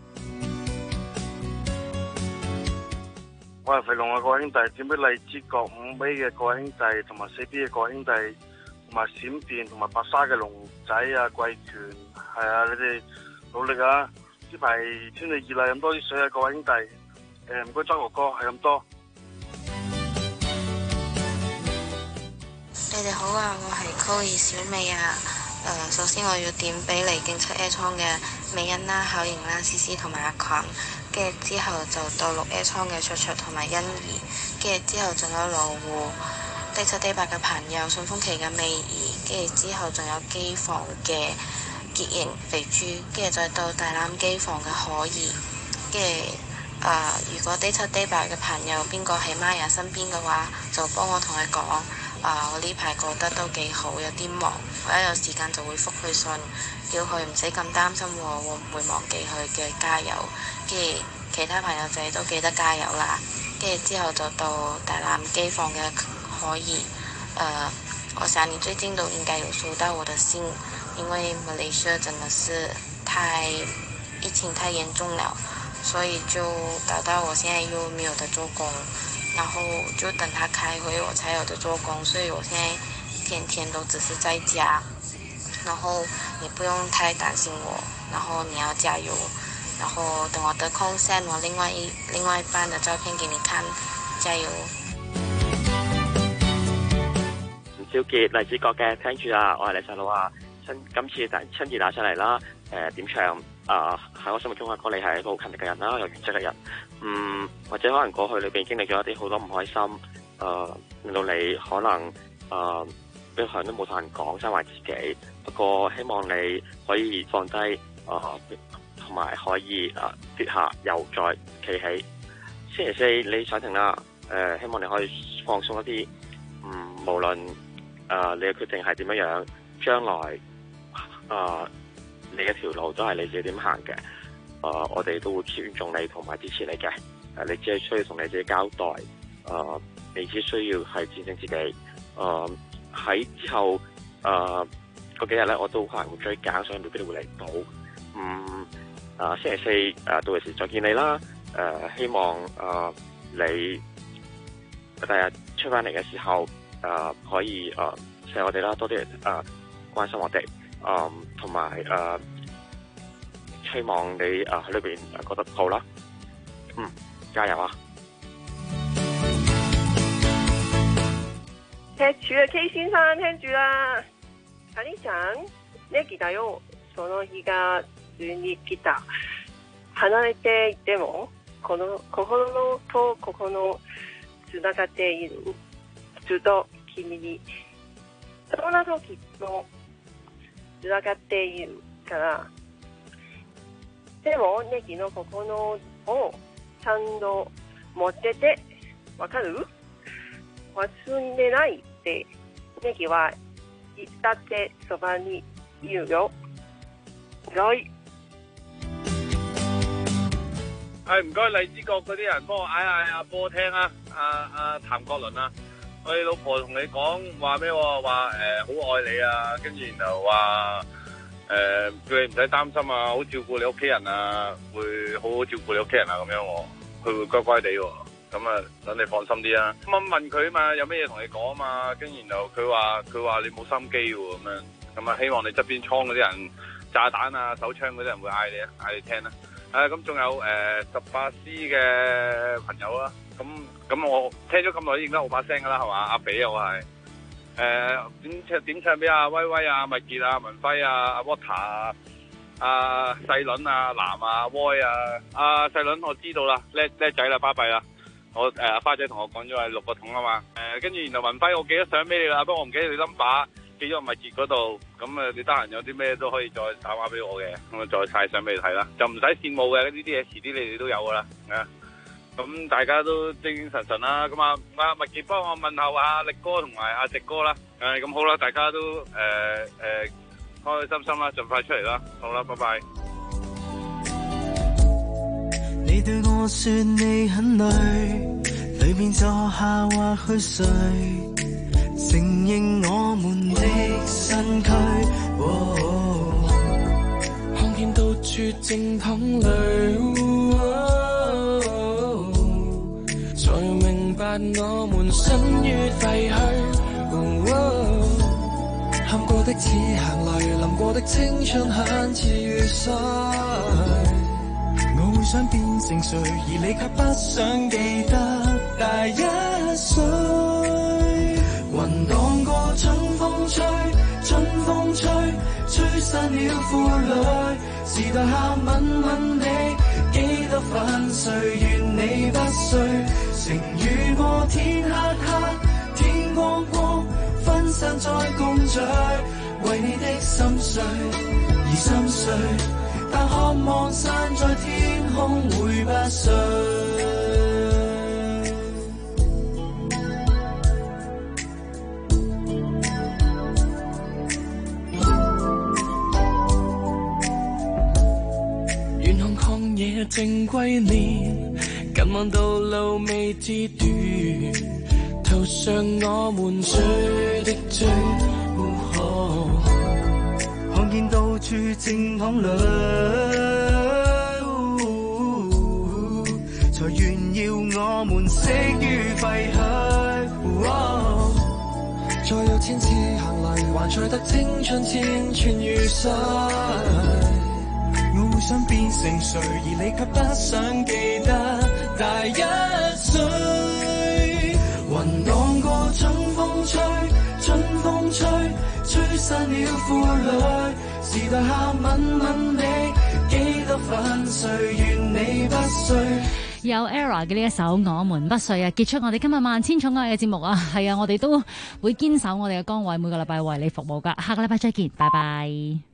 我係肥龍嘅各位兄弟，點俾荔枝角5A嘅各位兄弟，同埋4B嘅各位兄弟，同埋閃電同埋白沙嘅龍仔啊、貴權，係啊，你哋努力啊！呢排天氣熱啦，飲多啲水啊，各位兄弟。唔該，周哥哥係咁多。 你哋好啊，我係 Chloe 小美啊。首先我要點俾嚟警察 A 倉嘅美欣啦、巧瑩啦、CC 同埋阿群。跟住之後就到6A 倉嘅卓卓同埋欣怡，跟住之後仲有羅湖D7D8嘅朋友，順豐期嘅美儀，跟住之後仲有機房嘅傑瑩肥豬，跟住再到大欖機房嘅可怡，跟住如果 D7 D8嘅朋友邊個喺 Maya 身邊嘅話，就幫我同佢講，我呢排過得都幾好，有啲忙，我一有時間就會覆佢信，叫佢唔使咁擔心我會唔會忘記佢嘅，加油。跟住其他朋友仔都記得加油啦。跟住之後就到大欖機房嘅可以，我想你最近都應該有收到我的信，因為馬來西亞真的是疫情太嚴重了，所以就搞到我現在又沒有得做工，然後就等他開會我才有得做工，所以我現在天天都只是在家，然後你不用太擔心我，然後你要加油。然後等我得空 send 我另外一班的照片給你看，加油！ 吳少傑荔枝角嘅聽住啊，我係李細佬啊，今次親自打上嚟啦，點唱喺我心目中阿哥你係一個好勤力嘅人啦，有原則嘅人，或者可能過去裏邊經歷咗一啲好多唔開心，令到你可能一向都冇同人講，收埋自己。不過希望你可以放低同埋可以跌下又再企起。星期四你上庭啦，希望你可以放鬆一啲。無論你嘅決定係點樣樣，將來你嘅條路都係你自己點行嘅。我哋都會尊重你同埋支持你嘅。你只係需要同你自己交代。你只需要係戰勝自己。喺之後嗰幾日咧，我都可能會追減，所以未必會嚟到。星期四到時再見你啦。希望你第日出翻嚟嘅時候，可以錫我哋啦，多啲關心我哋，同埋希望你喺裏邊覺得好啦。加油啊！ 踢柱嘅 K 先生聽住啦。阿啲人呢吉他よ、その日が12ギター離れていてもこの心のと心のつながっているずっと君にそんな時のつながっているからでもネギの心をちゃんと持っててわかる？忘れないってネギはいつだってそばにいるよ。 唔該荔枝角嗰啲人幫我嗌阿波聽啊，阿譚國倫啊，我哋老婆同你講話咩？話好愛你啊，跟住然後話叫你唔使擔心啊，好照顧你屋企人啊，會好好照顧你屋企人啊咁樣喎，佢會乖乖地喎，咁啊等你放心啲啊。咁問佢啊嘛，有咩嘢同你講啊嘛，跟住然後佢話你冇心機喎咁樣，咁啊希望你側邊倉嗰啲人炸彈啊手槍嗰啲人會嗌你聽啦。咁仲有18C 嘅朋友啦，咁我聽咗咁耐都認得我把聲噶啦，係嘛？阿比又係點唱俾阿威威啊、麥傑啊、文輝啊、阿 Water 啊、阿細倫啊、南啊、威啊、阿細倫我知道啦，叻仔啦，巴閉啦，我花姐同我講咗係6個桶啊嘛，跟住然後文輝我寄咗相俾你啦，不過我唔記得你 number。寄咗麥傑嗰度，咁你得閒有啲咩都可以再打話俾我嘅，咁再晒相俾你睇啦，就唔使羨慕嘅呢啲嘢，遲啲你哋都有噶啦， 咁大家都精精神神啦。咁啊，麥傑幫我問候下力哥同埋阿直哥啦。咁好啦，大家都開開心心啦，盡快出嚟啦。好啦，拜拜。 你對我說你很累，裏面坐下或去睡，承認我們的身軀。看見到處正淌淚，才明白我們身於廢墟。喊過的似行淚，淋過的青春很似雨水。我會想變成誰，而你卻不想記得大一歲。雲蕩過春風吹，春風吹，吹散了負累。時代下吻吻你，記得粉碎，願你不碎。情與我天黑黑，天光光，分散再共聚，為你的心碎而心碎。但渴望散在天空會不碎。遠看曠野正歸年，近望道路未知短，途上我們追的追。看見到處正淌淚，才炫耀我們死於廢墟。再有千次行淚，還才得青春千串雨水。我會想變成誰，而你卻不想記得大一歲。雲蕩過春風吹，春風吹，吹散了負累。時代下吻吻你，記得粉碎，願你不碎。 有 ERA 嘅呢一首《我們不碎》啊，結束我哋今日萬千寵愛嘅節目啊。係啊，我哋都會堅守我哋嘅崗位，每個禮拜為你服務噶。下個禮拜再見，拜拜。